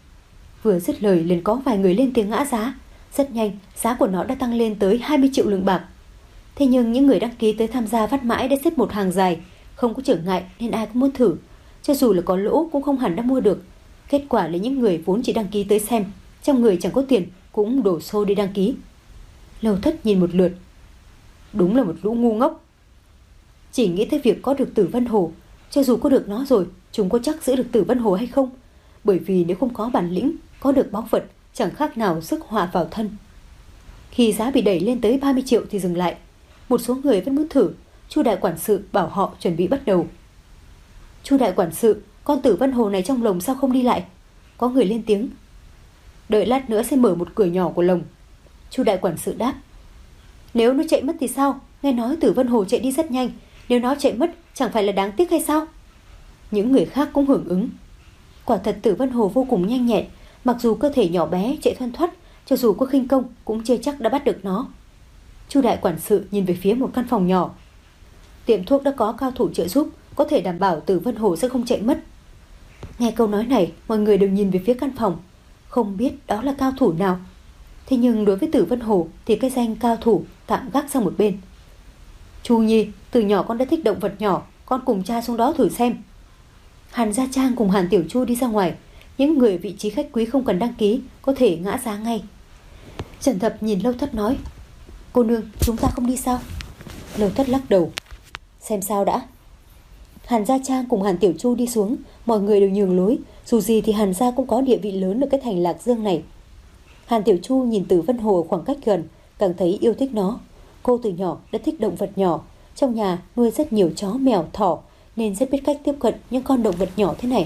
[SPEAKER 1] Vừa dứt lời liền có vài người lên tiếng ngã giá. Rất nhanh giá của nó đã tăng lên tới hai mươi triệu lượng bạc. Thế nhưng những người đăng ký tới tham gia vắt mãi đã xếp một hàng dài, không có trở ngại nên ai cũng muốn thử. Cho dù là có lỗ cũng không hẳn đã mua được. Kết quả là những người vốn chỉ đăng ký tới xem, trong người chẳng có tiền cũng đổ xô đi đăng ký. Lâu Thất nhìn một lượt. Đúng là một lũ ngu ngốc. Chỉ nghĩ tới việc có được Tử Vân Hồ. Cho dù có được nó rồi, chúng có chắc giữ được Tử Vân Hồ hay không? Bởi vì nếu không có bản lĩnh, có được báu vật chẳng khác nào rước họa vào thân. Khi giá bị đẩy lên tới ba mươi triệu thì dừng lại. Một số người vẫn muốn thử. Chu đại quản sự bảo họ chuẩn bị bắt đầu. Chu đại quản sự, con Tử Vân Hồ này trong lồng sao không đi lại? Có người lên tiếng. Đợi lát nữa sẽ mở một cửa nhỏ của lồng. Chu đại quản sự đáp. Nếu nó chạy mất thì sao? Nghe nói Tử Vân Hồ chạy đi rất nhanh, nếu nó chạy mất chẳng phải là đáng tiếc hay sao? Những người khác cũng hưởng ứng. Quả thật Tử Vân Hồ vô cùng nhanh nhẹn, mặc dù cơ thể nhỏ bé chạy thoăn thoắt, cho dù có khinh công cũng chưa chắc đã bắt được nó. Chu đại quản sự nhìn về phía một căn phòng nhỏ. Tiệm thuốc đã có cao thủ trợ giúp, có thể đảm bảo Tử Vân Hồ sẽ không chạy mất. Nghe câu nói này, mọi người đều nhìn về phía căn phòng, không biết đó là cao thủ nào. Thế nhưng đối với Tử Vân Hồ thì cái danh cao thủ tạm gác sang một bên. Chu Nhi, từ nhỏ con đã thích động vật nhỏ, con cùng cha xuống đó thử xem. Hàn Gia Trang cùng Hàn Tiểu Chu đi ra ngoài. Những người vị trí khách quý không cần đăng ký có thể ngã giá ngay. Trần Thập nhìn Lâu Thất nói. Cô nương, chúng ta không đi sao? Lâu Thất lắc đầu. Xem sao đã. Hàn Gia Trang cùng Hàn Tiểu Chu đi xuống, mọi người đều nhường lối. Dù gì thì Hàn Gia cũng có địa vị lớn ở cái thành Lạc Dương này. Hàn Tiểu Chu nhìn Tử Vân Hồ ở khoảng cách gần, càng thấy yêu thích nó. Cô từ nhỏ đã thích động vật nhỏ, trong nhà nuôi rất nhiều chó mèo thỏ nên rất biết cách tiếp cận những con động vật nhỏ thế này.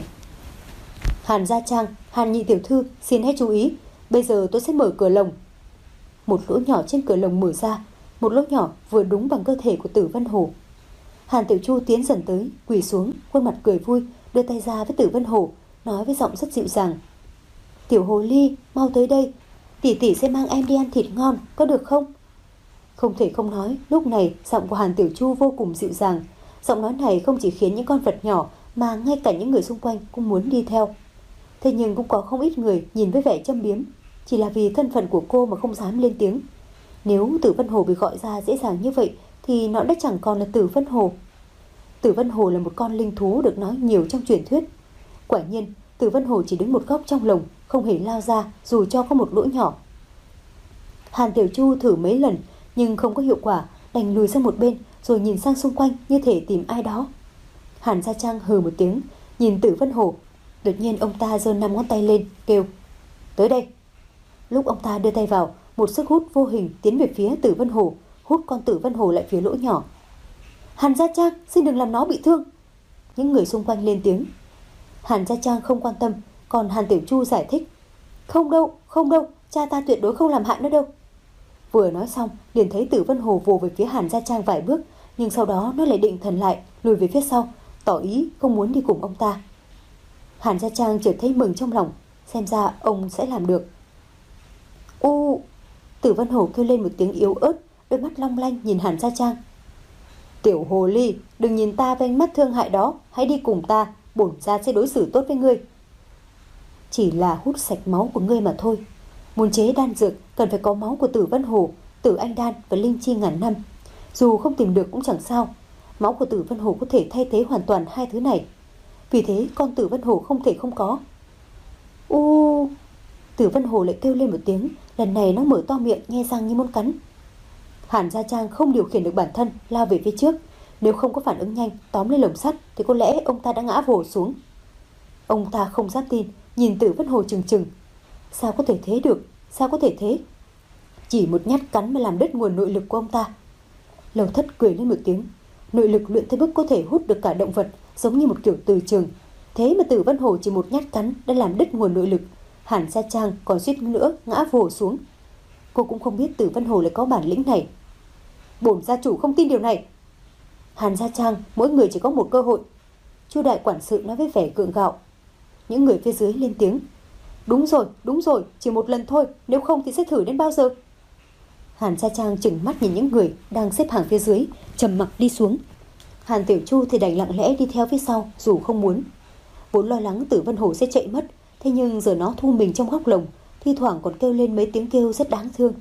[SPEAKER 1] Hàn Gia Trang, Hàn nhị tiểu thư, xin hãy chú ý, bây giờ tôi sẽ mở cửa lồng. Một lỗ nhỏ trên cửa lồng mở ra, một lỗ nhỏ vừa đúng bằng cơ thể của Tử Vân Hồ. Hàn Tiểu Chu tiến dần tới, quỳ xuống, khuôn mặt cười vui, đưa tay ra với Tử Vân Hồ, nói với giọng rất dịu dàng. Tiểu hồ ly, mau tới đây, tỷ tỷ sẽ mang em đi ăn thịt ngon, có được không? Không thể không nói, lúc này giọng của Hàn Tiểu Chu vô cùng dịu dàng. Giọng nói này không chỉ khiến những con vật nhỏ mà ngay cả những người xung quanh cũng muốn đi theo. Thế nhưng cũng có không ít người nhìn với vẻ châm biếm, chỉ là vì thân phận của cô mà không dám lên tiếng. Nếu Tử Vân Hồ bị gọi ra dễ dàng như vậy thì nó đã chẳng còn là Tử Vân Hồ. Tử Vân Hồ là một con linh thú được nói nhiều trong truyền thuyết. Quả nhiên Tử Vân Hồ chỉ đứng một góc trong lồng, không hề lao ra dù cho có một lỗ nhỏ. Hàn Tiểu Chu thử mấy lần nhưng không có hiệu quả, đành lùi sang một bên rồi nhìn sang xung quanh như thể tìm ai đó. Hàn Gia Trang hừ một tiếng, nhìn Tử Vân Hồ. Đột nhiên ông ta giơ năm ngón tay lên, kêu: "Tới đây!" Lúc ông ta đưa tay vào, một sức hút vô hình tiến về phía Tử Vân Hồ, hút con Tử Vân Hồ lại phía lỗ nhỏ. "Hàn Gia Trang, xin đừng làm nó bị thương!" Những người xung quanh lên tiếng. Hàn Gia Trang không quan tâm, còn Hàn Tiểu Chu giải thích: "Không đâu, không đâu, cha ta tuyệt đối không làm hại nó đâu." Vừa nói xong, liền thấy Tử Vân Hồ vồ về phía Hàn Gia Trang vài bước, nhưng sau đó nó lại định thần lại, lùi về phía sau, tỏ ý không muốn đi cùng ông ta. Hàn Gia Trang chợt thấy mừng trong lòng, xem ra ông sẽ làm được. "U!" Tử Vân Hồ kêu lên một tiếng yếu ớt, đôi mắt long lanh nhìn Hàn Gia Trang. "Tiểu hồ ly, đừng nhìn ta với ánh mắt thương hại đó, hãy đi cùng ta, bổn gia sẽ đối xử tốt với ngươi." "Chỉ là hút sạch máu của ngươi mà thôi. Muốn chế đan dược cần phải có máu của Tử Vân Hồ, Tử Anh Đan và Linh Chi ngàn năm. Dù không tìm được cũng chẳng sao, máu của Tử Vân Hồ có thể thay thế hoàn toàn hai thứ này. Vì thế con Tử Vân Hồ không thể không có." "U!" Tử Vân Hồ lại kêu lên một tiếng, lần này nó mở to miệng nhe răng như muốn cắn. Hàn Gia Trang không điều khiển được bản thân, lao về phía trước. Nếu không có phản ứng nhanh tóm lên lồng sắt thì có lẽ ông ta đã ngã vồ xuống. Ông ta không dám tin, nhìn Tử Vân Hồ chừng chừng. Sao có thể thế được, sao có thể thế? Chỉ một nhát cắn mà làm đứt nguồn nội lực của ông ta. Lầu Thất cười lên một tiếng. Nội lực luyện tới mức có thể hút được cả động vật, giống như một kiểu từ trường. Thế mà Tử Vân Hồ chỉ một nhát cắn đã làm đứt nguồn nội lực. Hàn Gia Trang còn suýt nữa ngã vồ xuống. Cô cũng không biết Tử Vân Hồ lại có bản lĩnh này. "Bổn gia chủ không tin điều này." Hàn Gia Trang, mỗi người chỉ có một cơ hội. Chu đại quản sự nói với vẻ gượng gạo. Những người phía dưới lên tiếng: "Đúng rồi, đúng rồi, chỉ một lần thôi, nếu không thì sẽ thử đến bao giờ?" Hàn Gia Trang chừng mắt nhìn những người đang xếp hàng phía dưới, trầm mặc đi xuống. Hàn Tiểu Chu thì đành lặng lẽ đi theo phía sau, dù không muốn. Vốn lo lắng Tử Vân Hồ sẽ chạy mất, thế nhưng giờ nó thu mình trong góc lồng, thi thoảng còn kêu lên mấy tiếng kêu rất đáng thương.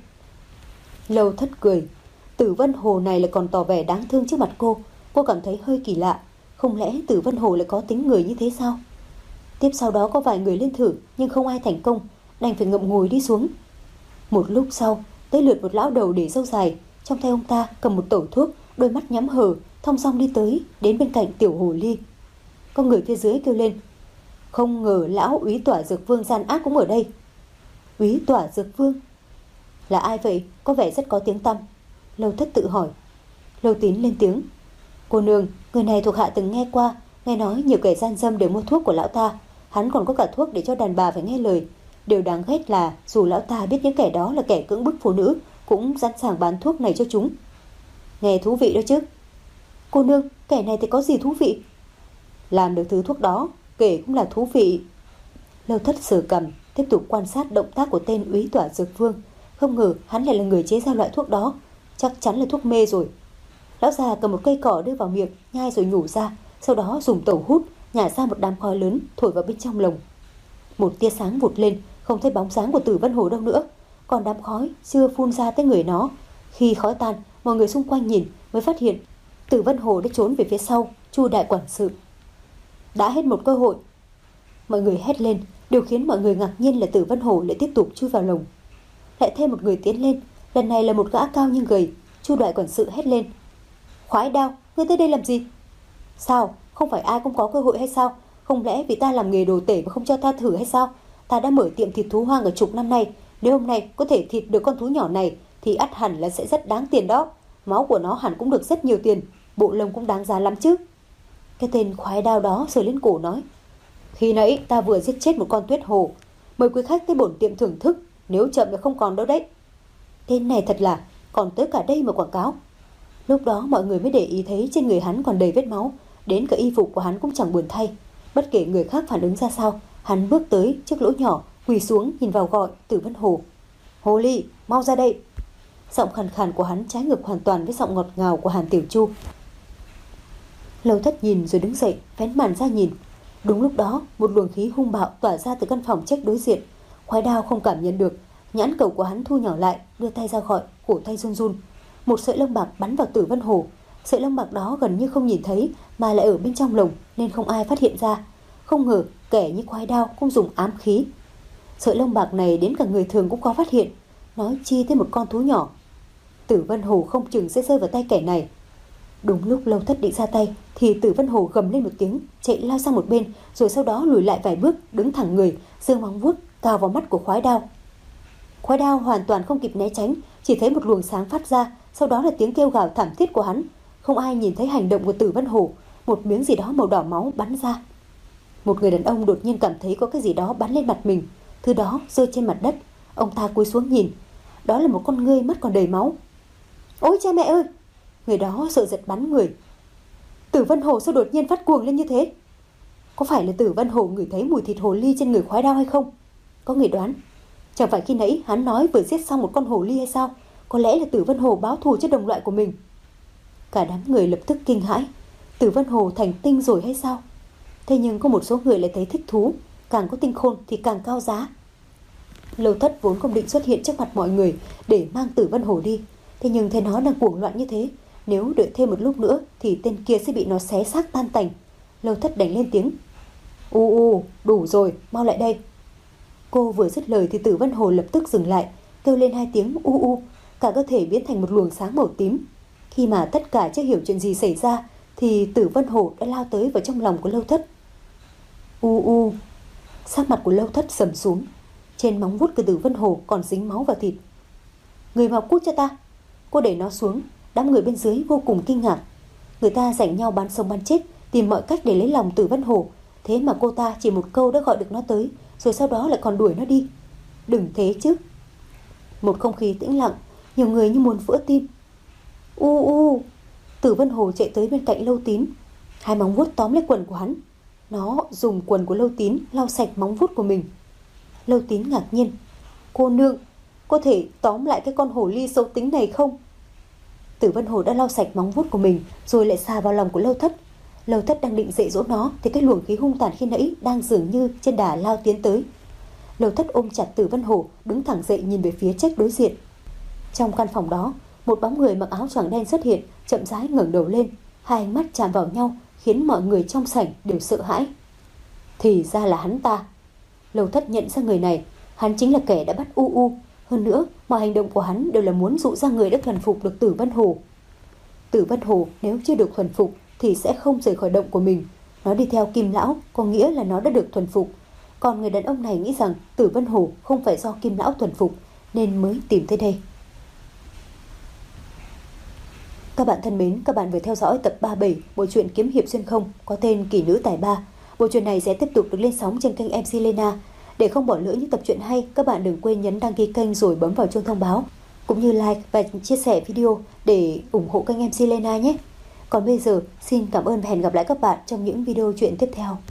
[SPEAKER 1] Lầu Thất cười. Tử Vân Hồ này lại còn tỏ vẻ đáng thương trước mặt cô. Cô cảm thấy hơi kỳ lạ. Không lẽ Tử Vân Hồ lại có tính người như thế sao? Tiếp sau đó có vài người lên thử, nhưng không ai thành công, đành phải ngậm ngùi đi xuống. Một lúc sau, tới lượt một lão đầu để râu dài. Trong tay ông ta cầm một tẩu thuốc, đôi mắt nhắm hờ, thong dong đi tới, đến bên cạnh Tiểu Hồ Ly. Có người phía dưới kêu lên: "Không ngờ lão úy tỏa dược vương gian ác cũng ở đây." "Úy tỏa dược vương? Là ai vậy? Có vẻ rất có tiếng tăm." Lâu Thất tự hỏi. Lâu Tín lên tiếng: "Cô nương, người này thuộc hạ từng nghe qua, nghe nói nhiều kẻ gian dâm đều mua thuốc của lão ta. Hắn còn có cả thuốc để cho đàn bà phải nghe lời. Điều đáng ghét là dù lão ta biết những kẻ đó là kẻ cưỡng bức phụ nữ, cũng sẵn sàng bán thuốc này cho chúng." "Nghe thú vị đó chứ." "Cô nương, kẻ này thì có gì thú vị?" "Làm được thứ thuốc đó, kể cũng là thú vị." Lâu Thất sờ cằm, tiếp tục quan sát động tác của tên úy tỏa dược vương. Không ngờ hắn lại là người chế ra loại thuốc đó, chắc chắn là thuốc mê rồi. Lão già cầm một cây cỏ đưa vào miệng, nhai rồi nhổ ra, sau đó dùng tẩu hút nhả ra một đám khói lớn thổi vào bên trong lồng. Một tia sáng vụt lên, không thấy bóng dáng của Tử Vân Hồ đâu nữa, còn đám khói chưa phun ra tới người nó. Khi khói tan, mọi người xung quanh nhìn mới phát hiện Tử Vân Hồ đã trốn về phía sau Chu đại quản sự. Đã hết một cơ hội. Mọi người hét lên. Điều khiến mọi người ngạc nhiên là Tử Vân Hồ lại tiếp tục chui vào lồng. Lại thêm một người tiến lên, lần này là một gã cao nhưng gầy. Chu đại quản sự hét lên: "Khoái đao, ngươi tới đây làm gì?" "Sao, không phải ai cũng có cơ hội hay sao? Không lẽ vì ta làm nghề đồ tể mà không cho ta thử hay sao? Ta đã mở tiệm thịt thú hoang ở chục năm nay, nếu hôm nay có thể thịt được con thú nhỏ này thì ắt hẳn là sẽ rất đáng tiền đó. Máu của nó hẳn cũng được rất nhiều tiền, bộ lông cũng đáng giá lắm chứ." Cái tên khoái đao đó sờ lên cổ nói: "Khi nãy ta vừa giết chết một con tuyết hồ, mời quý khách tới bổn tiệm thưởng thức, nếu chậm là không còn đâu đấy." Tên này thật là còn tới cả đây mà quảng cáo. Lúc đó mọi người mới để ý thấy trên người hắn còn đầy vết máu, đến cả y phục của hắn cũng chẳng buồn thay. Bất kể người khác phản ứng ra sao, hắn bước tới trước lỗ nhỏ, quỳ xuống nhìn vào gọi Tử Vân Hồ: "Hồ ly, mau ra đây." Giọng khàn khàn của hắn trái ngược hoàn toàn với giọng ngọt ngào của Hàn Tiểu Chu. Lâu Thất nhìn rồi đứng dậy, vén màn ra nhìn. Đúng lúc đó, một luồng khí hung bạo tỏa ra từ căn phòng check đối diện. Khoái Đao không cảm nhận được, nhãn cầu của hắn thu nhỏ lại, đưa tay ra gọi, cổ tay run run. Một sợi lông bạc bắn vào Tử Vân Hồ. Sợi lông bạc đó gần như không nhìn thấy, mà lại ở bên trong lồng nên không ai phát hiện ra. Không ngờ kẻ như Khoái Đao cũng dùng ám khí. Sợi lông bạc này đến cả người thường cũng có phát hiện, nói chi tới một con thú nhỏ. Tử Vân Hồ không chừng sẽ rơi vào tay kẻ này. Đúng lúc Lâu Thất định ra tay thì Tử Vân Hồ gầm lên một tiếng, chạy lao sang một bên, rồi sau đó lùi lại vài bước, đứng thẳng người, giương móng vuốt cào vào mắt của Khoái Đao. Khoái Đao hoàn toàn không kịp né tránh, chỉ thấy một luồng sáng phát ra, sau đó là tiếng kêu gào thảm thiết của hắn. Không ai nhìn thấy hành động của Tử Vân Hồ, một miếng gì đó màu đỏ máu bắn ra. Một người đàn ông đột nhiên cảm thấy có cái gì đó bắn lên mặt mình, thứ đó rơi trên mặt đất. Ông ta cúi xuống nhìn, đó là một con ngươi mắt còn đầy máu. Ôi cha mẹ ơi! Người đó sợ giật bắn người. Tử Vân Hồ sao đột nhiên phát cuồng lên như thế? Có phải là Tử Vân Hồ ngửi thấy mùi thịt hồ ly trên người Khoái Đao hay không? Có người đoán, chẳng phải khi nãy hắn nói vừa giết xong một con hồ ly hay sao? Có lẽ là Tử Vân Hồ báo thù cho đồng loại của mình. Cả đám người lập tức kinh hãi. Tử Vân Hồ thành tinh rồi hay sao? Thế nhưng có một số người lại thấy thích thú, càng có tinh khôn thì càng cao giá. Lâu Thất vốn không định xuất hiện trước mặt mọi người để mang Tử Vân Hồ đi, thế nhưng thấy nó đang cuồng loạn như thế, nếu đợi thêm một lúc nữa thì tên kia sẽ bị nó xé xác tan tành. Lâu Thất đành lên tiếng. U u, đủ rồi, mau lại đây. Cô vừa dứt lời thì Tử Vân Hồ lập tức dừng lại, kêu lên hai tiếng u u, cả cơ thể biến thành một luồng sáng màu tím. Khi mà tất cả chưa hiểu chuyện gì xảy ra thì Tử Vân Hồ đã lao tới vào trong lòng của Lâu Thất. U u, sắc mặt của Lâu Thất sầm xuống, trên móng vuốt của Tử Vân Hồ còn dính máu và thịt. Người mau cút cho ta! Cô đẩy nó xuống. Đám người bên dưới vô cùng kinh ngạc. Người ta rảnh nhau bán sống bán chết, tìm mọi cách để lấy lòng Tử Vân Hồ. Thế mà cô ta chỉ một câu đã gọi được nó tới, rồi sau đó lại còn đuổi nó đi. Đừng thế chứ! Một không khí tĩnh lặng, nhiều người như muốn vỡ tim. U u! Tử Vân Hồ chạy tới bên cạnh Lâu Tín, hai móng vuốt tóm lấy quần của hắn. Nó dùng quần của Lâu Tín lau sạch móng vuốt của mình. Lâu Tín ngạc nhiên. Cô nương, có thể tóm lại cái con hồ ly xấu tính này không? Tử Vân Hồ đã lau sạch móng vuốt của mình rồi lại xà vào lòng của Lâu Thất. Lâu Thất đang định dạy dỗ nó thì cái luồng khí hung tàn khi nãy đang dường như trên đà lao tiến tới. Lâu Thất ôm chặt Tử Vân Hồ, đứng thẳng dậy nhìn về phía trách đối diện. Trong căn phòng đó, một bóng người mặc áo choàng đen xuất hiện, chậm rãi ngẩng đầu lên, hai ánh mắt chạm vào nhau khiến mọi người trong sảnh đều sợ hãi. Thì ra là hắn ta. Lâu Thất nhận ra người này, hắn chính là kẻ đã bắt U U. Hơn nữa, mọi hành động của hắn đều là muốn dụ ra người đã thuần phục được Tử Vân Hồ. Tử Vân Hồ nếu chưa được thuần phục thì sẽ không rời khỏi động của mình. Nó đi theo Kim Lão có nghĩa là nó đã được thuần phục. Còn người đàn ông này nghĩ rằng Tử Vân Hồ không phải do Kim Lão thuần phục nên mới tìm tới đây. Các bạn thân mến, các bạn vừa theo dõi tập ba mươi bảy bộ truyện Kiếm Hiệp Xuyên Không có tên Kỳ Nữ Tài Ba. Bộ truyện này sẽ tiếp tục được lên sóng trên kênh em xê Lena. Để không bỏ lỡ những tập truyện hay, các bạn đừng quên nhấn đăng ký kênh rồi bấm vào chuông thông báo, cũng như like và chia sẻ video để ủng hộ kênh em xê Lena nhé. Còn bây giờ, xin cảm ơn và hẹn gặp lại các bạn trong những video truyện tiếp theo.